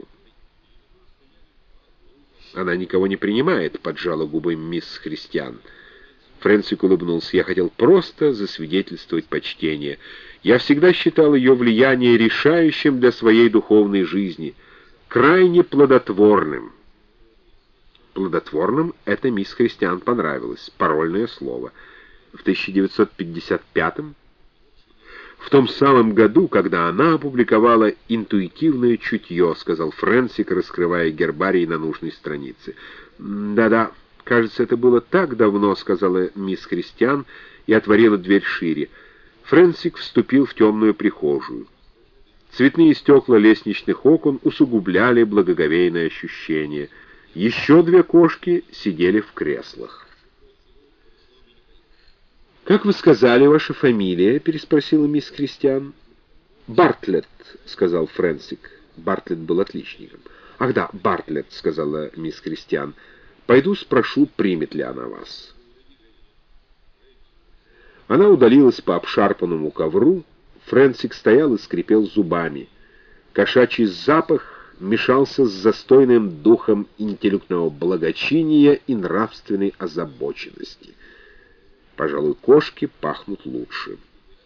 «Она никого не принимает», — поджала губы мисс Христиан. Фрэнсик улыбнулся. «Я хотел просто засвидетельствовать почтение. Я всегда считал ее влияние решающим для своей духовной жизни, крайне плодотворным». Плодотворным это мисс Христиан понравилось. Парольное слово. В тысяча девятьсот пятьдесят пятом, в том самом году, когда она опубликовала «Интуитивное чутье», — сказал Фрэнсик, раскрывая гербарий на нужной странице. «Да-да, кажется, это было так давно», — сказала мисс Христиан и отворила дверь шире. Фрэнсик вступил в темную прихожую. Цветные стекла лестничных окон усугубляли благоговейное ощущение. Еще две кошки сидели в креслах. «Как вы сказали, ваша фамилия?» — переспросила мисс Христиан. «Бартлетт», — сказал Фрэнсик. Бартлетт был отличником. «Ах да, Бартлетт», — сказала мисс Христиан. «Пойду спрошу, примет ли она вас». Она удалилась по обшарпанному ковру. Фрэнсик стоял и скрипел зубами. Кошачий запах мешался с застойным духом интеллектуального благочиния и нравственной озабоченности. Пожалуй, кошки пахнут лучше.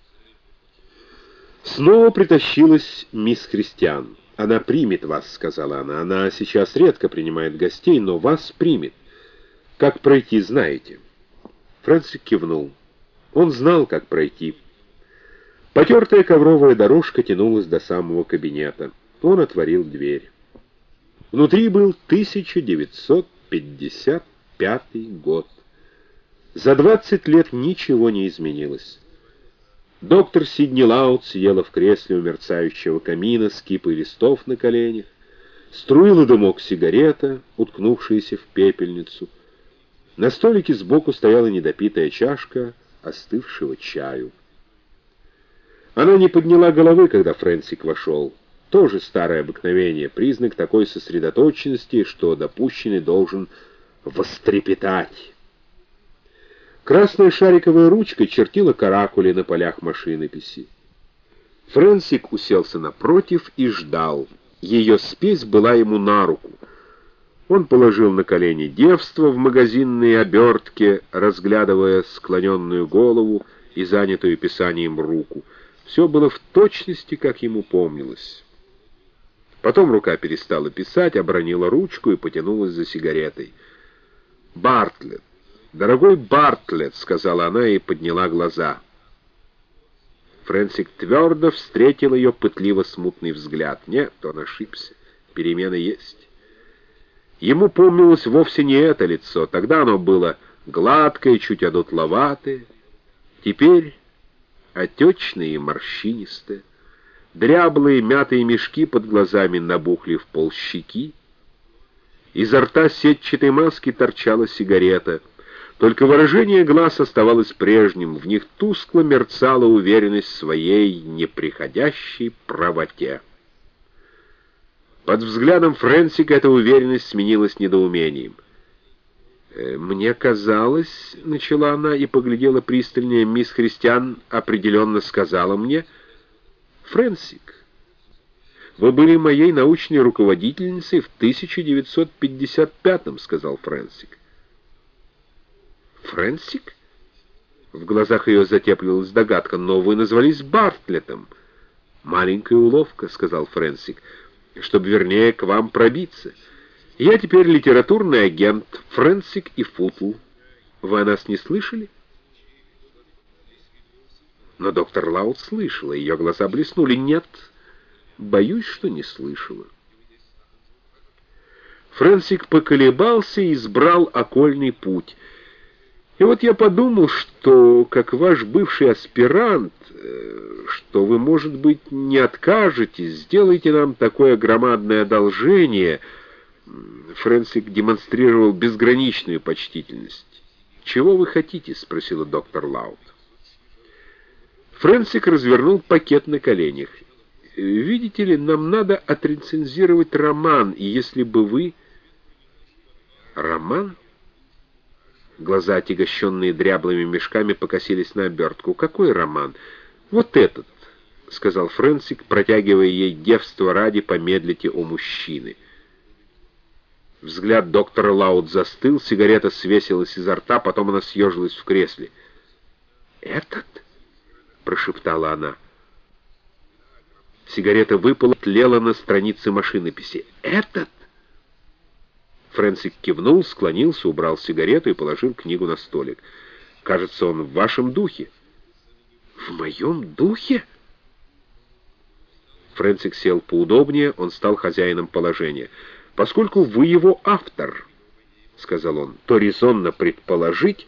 Снова притащилась мисс Христиан. «Она примет вас», — сказала она. «Она сейчас редко принимает гостей, но вас примет. Как пройти, знаете?» Фрэнсик кивнул. Он знал, как пройти. Потертая ковровая дорожка тянулась до самого кабинета. Он отворил дверь. Внутри был тысяча девятьсот пятьдесят пятый год. За двадцать лет ничего не изменилось. Доктор Сидни Лаут сидела в кресле у мерцающего камина с кипой листов на коленях. Струила дымок сигарета, уткнувшаяся в пепельницу. На столике сбоку стояла недопитая чашка остывшего чаю. Она не подняла головы, когда Фрэнсик вошел. Тоже старое обыкновение, признак такой сосредоточенности, что допущенный должен вострепетать. Красная шариковая ручка чертила каракули на полях машинописи. Фрэнсик уселся напротив и ждал. Ее спесь была ему на руку. Он положил на колени девство в магазинной обертке, разглядывая склоненную голову и занятую писанием руку. Все было в точности, как ему помнилось. Потом рука перестала писать, обронила ручку и потянулась за сигаретой. «Бартлетт, дорогой Бартлетт», — сказала она и подняла глаза. Фрэнсик твердо встретил ее пытливо-смутный взгляд. Нет, он ошибся. Перемена есть. Ему помнилось вовсе не это лицо. Тогда оно было гладкое, чуть одутловатое. Теперь отечное и морщинистое. Дряблые мятые мешки под глазами набухли в полщеки. Изо рта сетчатой маски торчала сигарета. Только выражение глаз оставалось прежним, в них тускло мерцала уверенность в своей неприходящей правоте. Под взглядом Фрэнсика эта уверенность сменилась недоумением. «Мне казалось», — начала она и поглядела пристальнее, — «мисс Христиан определенно сказала мне...» «Фрэнсик, вы были моей научной руководительницей в тысяча девятьсот пятьдесят пятом», — сказал Фрэнсик. «Фрэнсик?» В глазах ее затеплилась догадка. «Но вы назвались Бартлеттом». «Маленькая уловка», — сказал Фрэнсик, — «чтобы вернее к вам пробиться. Я теперь литературный агент Фрэнсик и Футл. Вы о нас не слышали?» Но доктор Лаут слышала, ее глаза блеснули. «Нет, боюсь, что не слышала». Фрэнсик поколебался и избрал окольный путь. «И вот я подумал, что, как ваш бывший аспирант, что вы, может быть, не откажетесь, сделайте нам такое громадное одолжение». Фрэнсик демонстрировал безграничную почтительность. «Чего вы хотите?» — спросила доктор Лаут. Фрэнсик развернул пакет на коленях. «Видите ли, нам надо отрецензировать роман, и если бы вы...» «Роман?» Глаза, отягощенные дряблыми мешками, покосились на обертку. «Какой роман?» «Вот этот», — сказал Фрэнсик, протягивая ей девство ради «Помедлите о мужчины». Взгляд доктора Лаут застыл, сигарета свесилась изо рта, потом она съежилась в кресле. «Этот?» — прошептала она. Сигарета выпала, тлела на странице машинописи. «Этот?» Фрэнсик кивнул, склонился, убрал сигарету и положил книгу на столик. «Кажется, он в вашем духе». «В моем духе?» Фрэнсик сел поудобнее, он стал хозяином положения. «Поскольку вы его автор, — сказал он, — то резонно предположить...»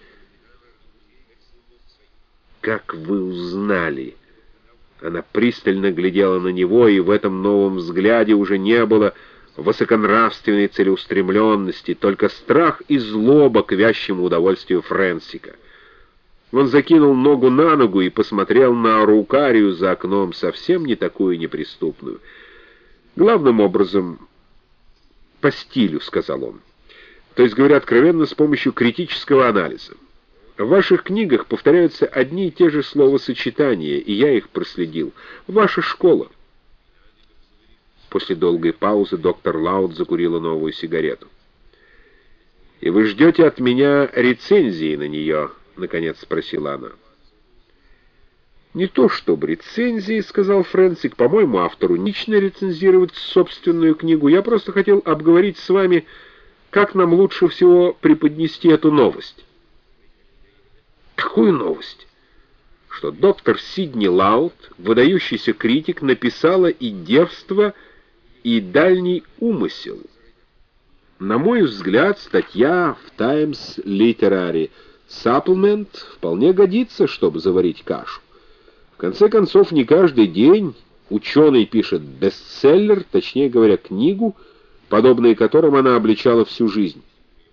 «Как вы узнали?» Она пристально глядела на него, и в этом новом взгляде уже не было высоконравственной целеустремленности, только страх и злоба к вящему удовольствию Фрэнсика. Он закинул ногу на ногу и посмотрел на араукарию за окном, совсем не такую неприступную. «Главным образом, по стилю», — сказал он. «То есть, говоря откровенно, с помощью критического анализа. В ваших книгах повторяются одни и те же словосочетания, и я их проследил. Ваша школа». После долгой паузы доктор Лаут закурила новую сигарету. «И вы ждете от меня рецензии на нее?» — наконец спросила она. «Не то чтобы рецензии, — сказал Фрэнсик, — по-моему, автору лично рецензировать собственную книгу. Я просто хотел обговорить с вами, как нам лучше всего преподнести эту новость». «Какую новость?» «Что доктор Сидни Лаут, выдающийся критик, написала и девство, и дальний умысел. На мой взгляд, статья в Times Literary Supplement вполне годится, чтобы заварить кашу. В конце концов, не каждый день ученый пишет бестселлер, точнее говоря, книгу, подобные которым она обличала всю жизнь».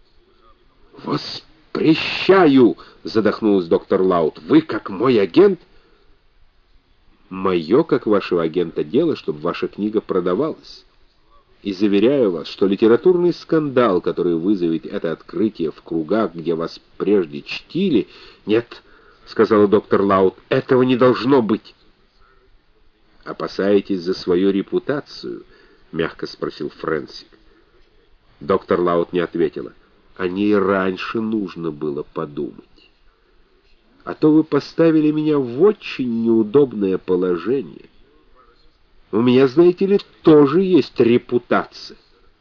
«Воспрещаю!» — задохнулась доктор Лаут. «Вы, как мой агент...» «Мое, как вашего агента, дело, чтобы ваша книга продавалась. И заверяю вас, что литературный скандал, который вызовет это открытие в кругах, где вас прежде чтили...» «Нет», — сказала доктор Лаут, — «этого не должно быть». «Опасаетесь за свою репутацию?» — мягко спросил Фрэнсик. Доктор Лаут не ответила. «О ней раньше нужно было подумать. А то вы поставили меня в очень неудобное положение. У меня, знаете ли, тоже есть репутация».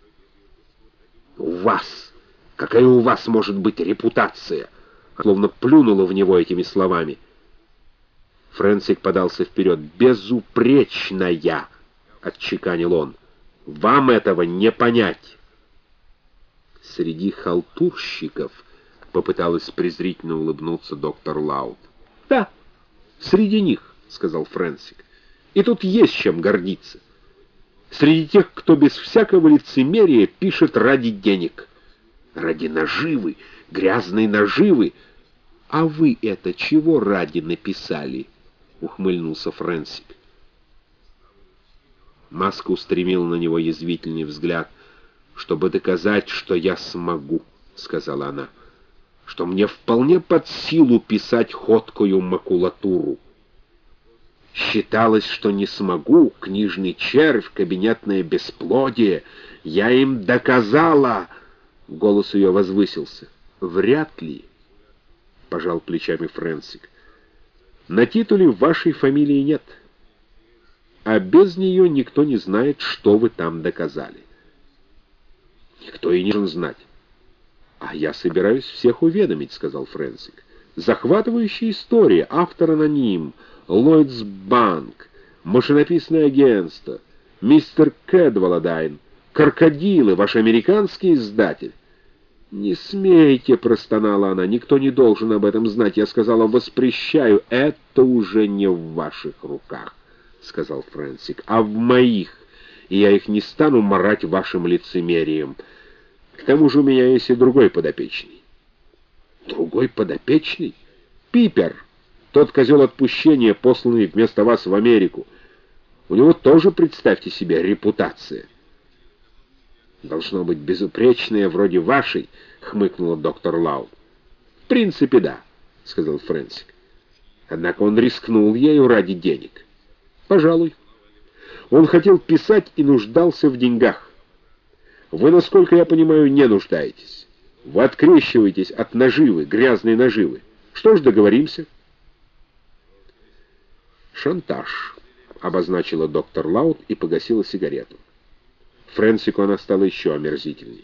«У вас? Какая у вас может быть репутация?» Словно плюнула в него этими словами. Фрэнсик подался вперед. «Безупречная!» — отчеканил он. «Вам этого не понять!» «Среди халтурщиков», — попыталась презрительно улыбнуться доктор Лаут. «Да, среди них», — сказал Фрэнсик. «И тут есть чем гордиться. Среди тех, кто без всякого лицемерия пишет ради денег, ради наживы, грязной наживы. А вы это чего ради написали?» — ухмыльнулся Фрэнсик. Маска устремила на него язвительный взгляд. «Чтобы доказать, что я смогу», — сказала она, — «что мне вполне под силу писать ходкую макулатуру. Считалось, что не смогу, книжный червь, кабинетное бесплодие. Я им доказала!» Голос ее возвысился. «Вряд ли», — пожал плечами Фрэнсик. «На титуле вашей фамилии нет, а без нее никто не знает, что вы там доказали». «Никто и не должен знать». «А я собираюсь всех уведомить», — сказал Фрэнсик. «Захватывающая история, автор аноним, Ллойдс Банк, машинописное агентство, мистер Кэдваладайн, крокодилы, ваш американский издатель». «Не смейте», — простонала она, — «никто не должен об этом знать. Я сказала, воспрещаю». «Это уже не в ваших руках», — сказал Фрэнсик, — «а в моих, и я их не стану марать вашим лицемерием. К тому же у меня есть и другой подопечный». Другой подопечный? Пипер, тот козел отпущения, посланный вместо вас в Америку. У него тоже, представьте себе, репутация. Должно быть безупречная, вроде вашей, хмыкнула доктор Лаут. В принципе, да, сказал Фрэнсик. Однако он рискнул ею ради денег. Пожалуй. Он хотел писать и нуждался в деньгах. Вы, насколько я понимаю, не нуждаетесь. Вы открещиваетесь от наживы, грязной наживы. Что ж, договоримся? Шантаж, обозначила доктор Лаут и погасила сигарету. Фрэнсику она стала еще омерзительней.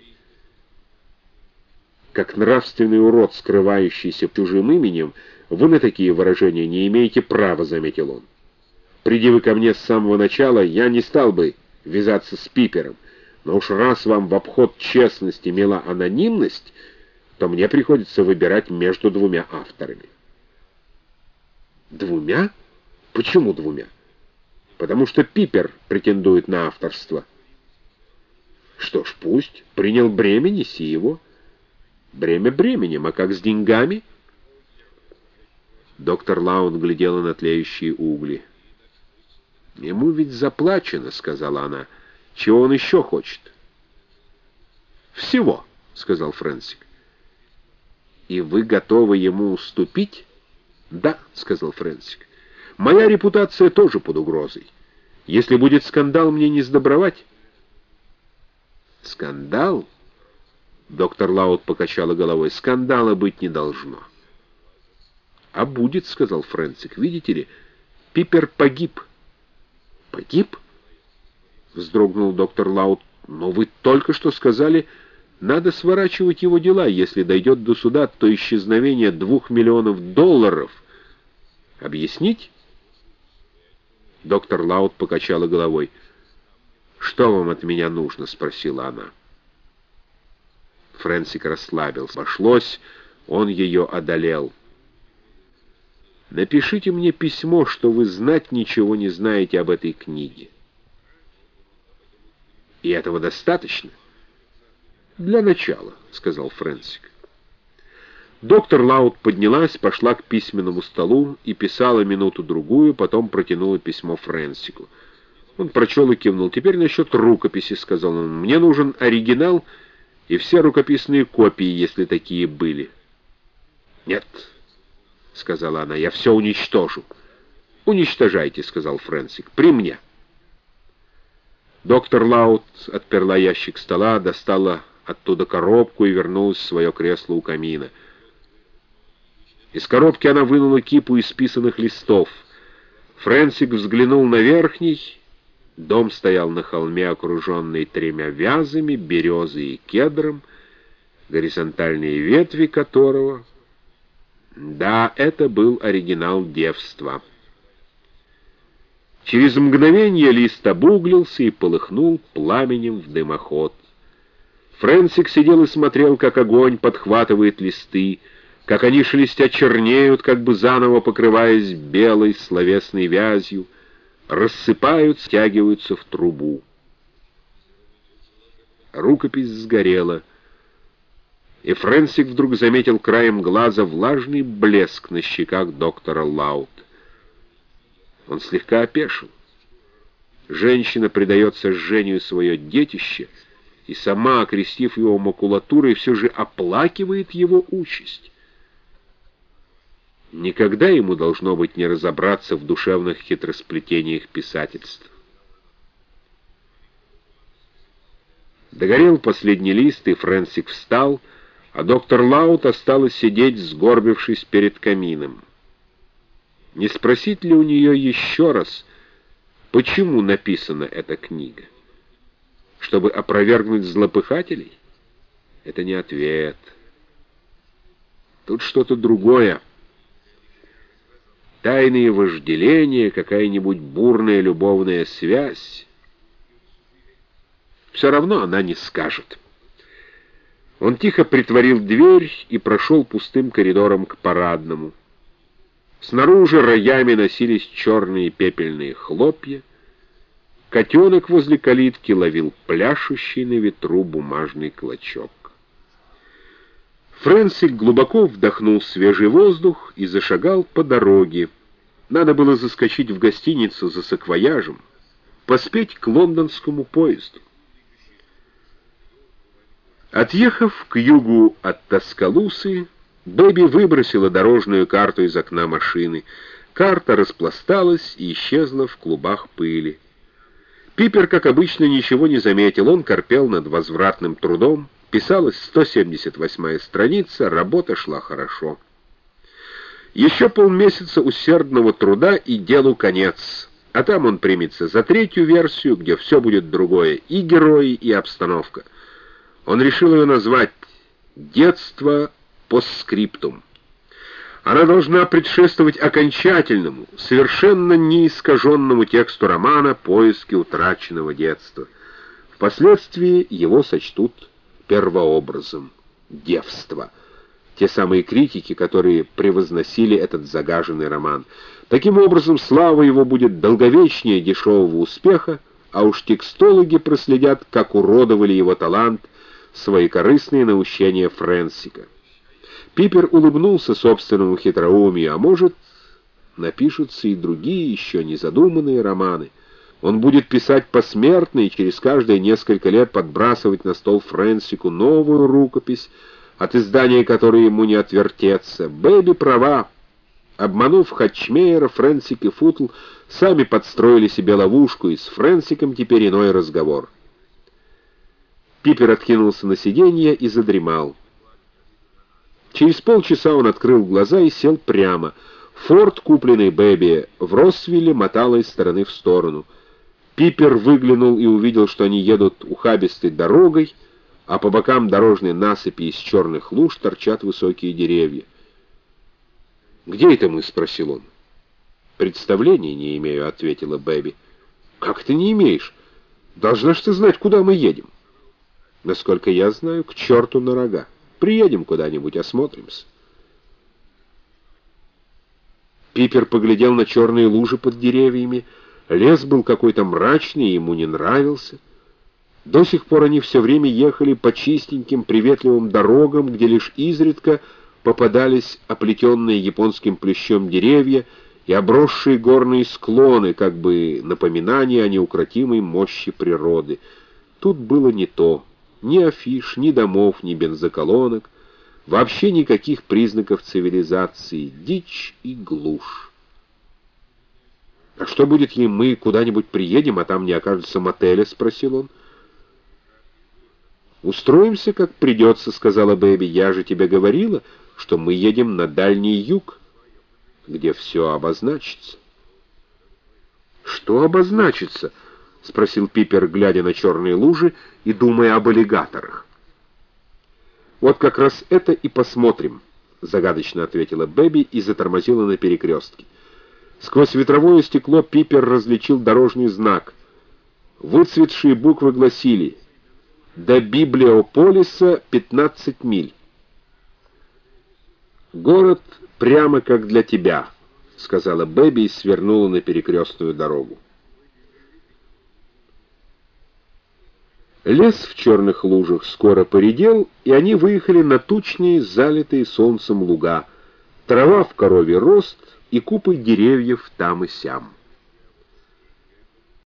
Как нравственный урод, скрывающийся чужим именем, вы на такие выражения не имеете права, заметил он. Приди вы ко мне с самого начала, я не стал бы вязаться с Пипером, но уж раз вам в обход честности мила анонимность, то мне приходится выбирать между двумя авторами. Двумя? Почему двумя? Потому что Пипер претендует на авторство. Что ж, пусть. Принял бремя, неси его. Бремя бременем, а как с деньгами? Доктор Лаут глядела на тлеющие угли. «Ему ведь заплачено», — сказала она. «Чего он еще хочет?» «Всего», — сказал Фрэнсик. «И вы готовы ему уступить?» «Да», — сказал Фрэнсик. «Моя репутация тоже под угрозой. Если будет скандал, мне не сдобровать». «Скандал?» — доктор Лаут покачала головой. «Скандала быть не должно». «А будет», — сказал Фрэнсик. «Видите ли, Пипер погиб». «Погиб?» — вздрогнул доктор Лаут. «Но вы только что сказали, надо сворачивать его дела. Если дойдет до суда, то исчезновение двух миллионов долларов. Объяснить?» Доктор Лаут покачала головой. «Что вам от меня нужно?» — спросила она. Фрэнсик расслабился. Обошлось, он ее одолел. «Напишите мне письмо, что вы знать ничего не знаете об этой книге». «И этого достаточно?» «Для начала», — сказал Фрэнсик. Доктор Лаут поднялась, пошла к письменному столу и писала минуту-другую, потом протянула письмо Фрэнсику. Он прочел и кивнул. «Теперь насчет рукописи», — сказал он. «Мне нужен оригинал и все рукописные копии, если такие были». «Нет», — сказала она, — «я все уничтожу». «Уничтожайте», — сказал Фрэнсик, — «при мне». Доктор Лаут отперла ящик стола, достала оттуда коробку и вернулась в свое кресло у камина. Из коробки она вынула кипу исписанных листов. Фрэнсик взглянул на верхний. Дом стоял на холме, окруженный тремя вязами, березой и кедром, горизонтальные ветви которого... Да, это был оригинал «Девства». Через мгновение лист обуглился и полыхнул пламенем в дымоход. Фрэнсик сидел и смотрел, как огонь подхватывает листы, как они шелестя чернеют, как бы заново покрываясь белой словесной вязью, рассыпают, стягиваются в трубу. Рукопись сгорела, и Фрэнсик вдруг заметил краем глаза влажный блеск на щеках доктора Лаут. Он слегка опешил. Женщина предает сожжению свое детище и сама, окрестив его макулатурой, все же оплакивает его участь. Никогда ему, должно быть, не разобраться в душевных хитросплетениях писательства. Догорел последний лист, и Фрэнсик встал, а доктор Лаут осталась сидеть, сгорбившись перед камином. Не спросить ли у нее еще раз, почему написана эта книга? Чтобы опровергнуть злопыхателей? Это не ответ. Тут что-то другое. Тайные вожделения, какая-нибудь бурная любовная связь. Все равно она не скажет. Он тихо притворил дверь и прошел пустым коридором к парадному. Снаружи роями носились черные пепельные хлопья. Котенок возле калитки ловил пляшущий на ветру бумажный клочок. Фрэнсик глубоко вдохнул свежий воздух и зашагал по дороге. Надо было заскочить в гостиницу за саквояжем, поспеть к лондонскому поезду. Отъехав к югу от Таскалусы, Бэби выбросила дорожную карту из окна машины. Карта распласталась и исчезла в клубах пыли. Пипер, как обычно, ничего не заметил. Он корпел над возвратным трудом. Писалась сто семьдесят восьмая страница, работа шла хорошо. Еще полмесяца усердного труда и делу конец. А там он примется за третью версию, где все будет другое, и герои, и обстановка. Он решил ее назвать «Детство постскриптум». Она должна предшествовать окончательному, совершенно неискаженному тексту романа «Поиски утраченного детства». Впоследствии его сочтут первообразом девства. Те самые критики, которые превозносили этот загаженный роман. Таким образом, слава его будет долговечнее дешевого успеха, а уж текстологи проследят, как уродовали его талант своекорыстные наущения Фрэнсика. Пипер улыбнулся собственному хитроумию, а может, напишутся и другие еще незадуманные романы. Он будет писать посмертно и через каждые несколько лет подбрасывать на стол Фрэнсику новую рукопись, от издания которой ему не отвертеться. Бэби права. Обманув Хатчмейера, Фрэнсик и Футл сами подстроили себе ловушку, и с Фрэнсиком теперь иной разговор. Пипер откинулся на сиденье и задремал. Через полчаса он открыл глаза и сел прямо. Форд, купленный Бэби в Россвилле, мотал из стороны в сторону. Пипер выглянул и увидел, что они едут ухабистой дорогой, а по бокам дорожной насыпи из черных луж торчат высокие деревья. «Где это мы?» — спросил он. «Представления не имею», — ответила Бэби. «Как ты не имеешь? Должна ж ты знать, куда мы едем». «Насколько я знаю, к черту на рога. Приедем куда-нибудь, осмотримся». Пипер поглядел на черные лужи под деревьями. Лес был какой-то мрачный, и ему не нравился. До сих пор они все время ехали по чистеньким, приветливым дорогам, где лишь изредка попадались оплетенные японским плющом деревья и обросшие горные склоны, как бы напоминание о неукротимой мощи природы. Тут было не то. Ни афиш, ни домов, ни бензоколонок. Вообще никаких признаков цивилизации. Дичь и глушь. «А что будет, если мы куда-нибудь приедем, а там не окажется мотеля?» — спросил он. «Устроимся, как придется», — сказала Бэби. «Я же тебе говорила, что мы едем на дальний юг, где все обозначится». «Что обозначится?» — спросил Пипер, глядя на черные лужи и думая об аллигаторах. «Вот как раз это и посмотрим», — загадочно ответила Бэби и затормозила на перекрестке. Сквозь ветровое стекло Пипер различил дорожный знак. Выцветшие буквы гласили: «До Библиополиса пятнадцать миль». «Город прямо как для тебя», — сказала Бэби и свернула на перекрестную дорогу. Лес в черных лужах скоро поредел, и они выехали на тучные, залитые солнцем луга. Трава в корове рост и купы деревьев там и сям.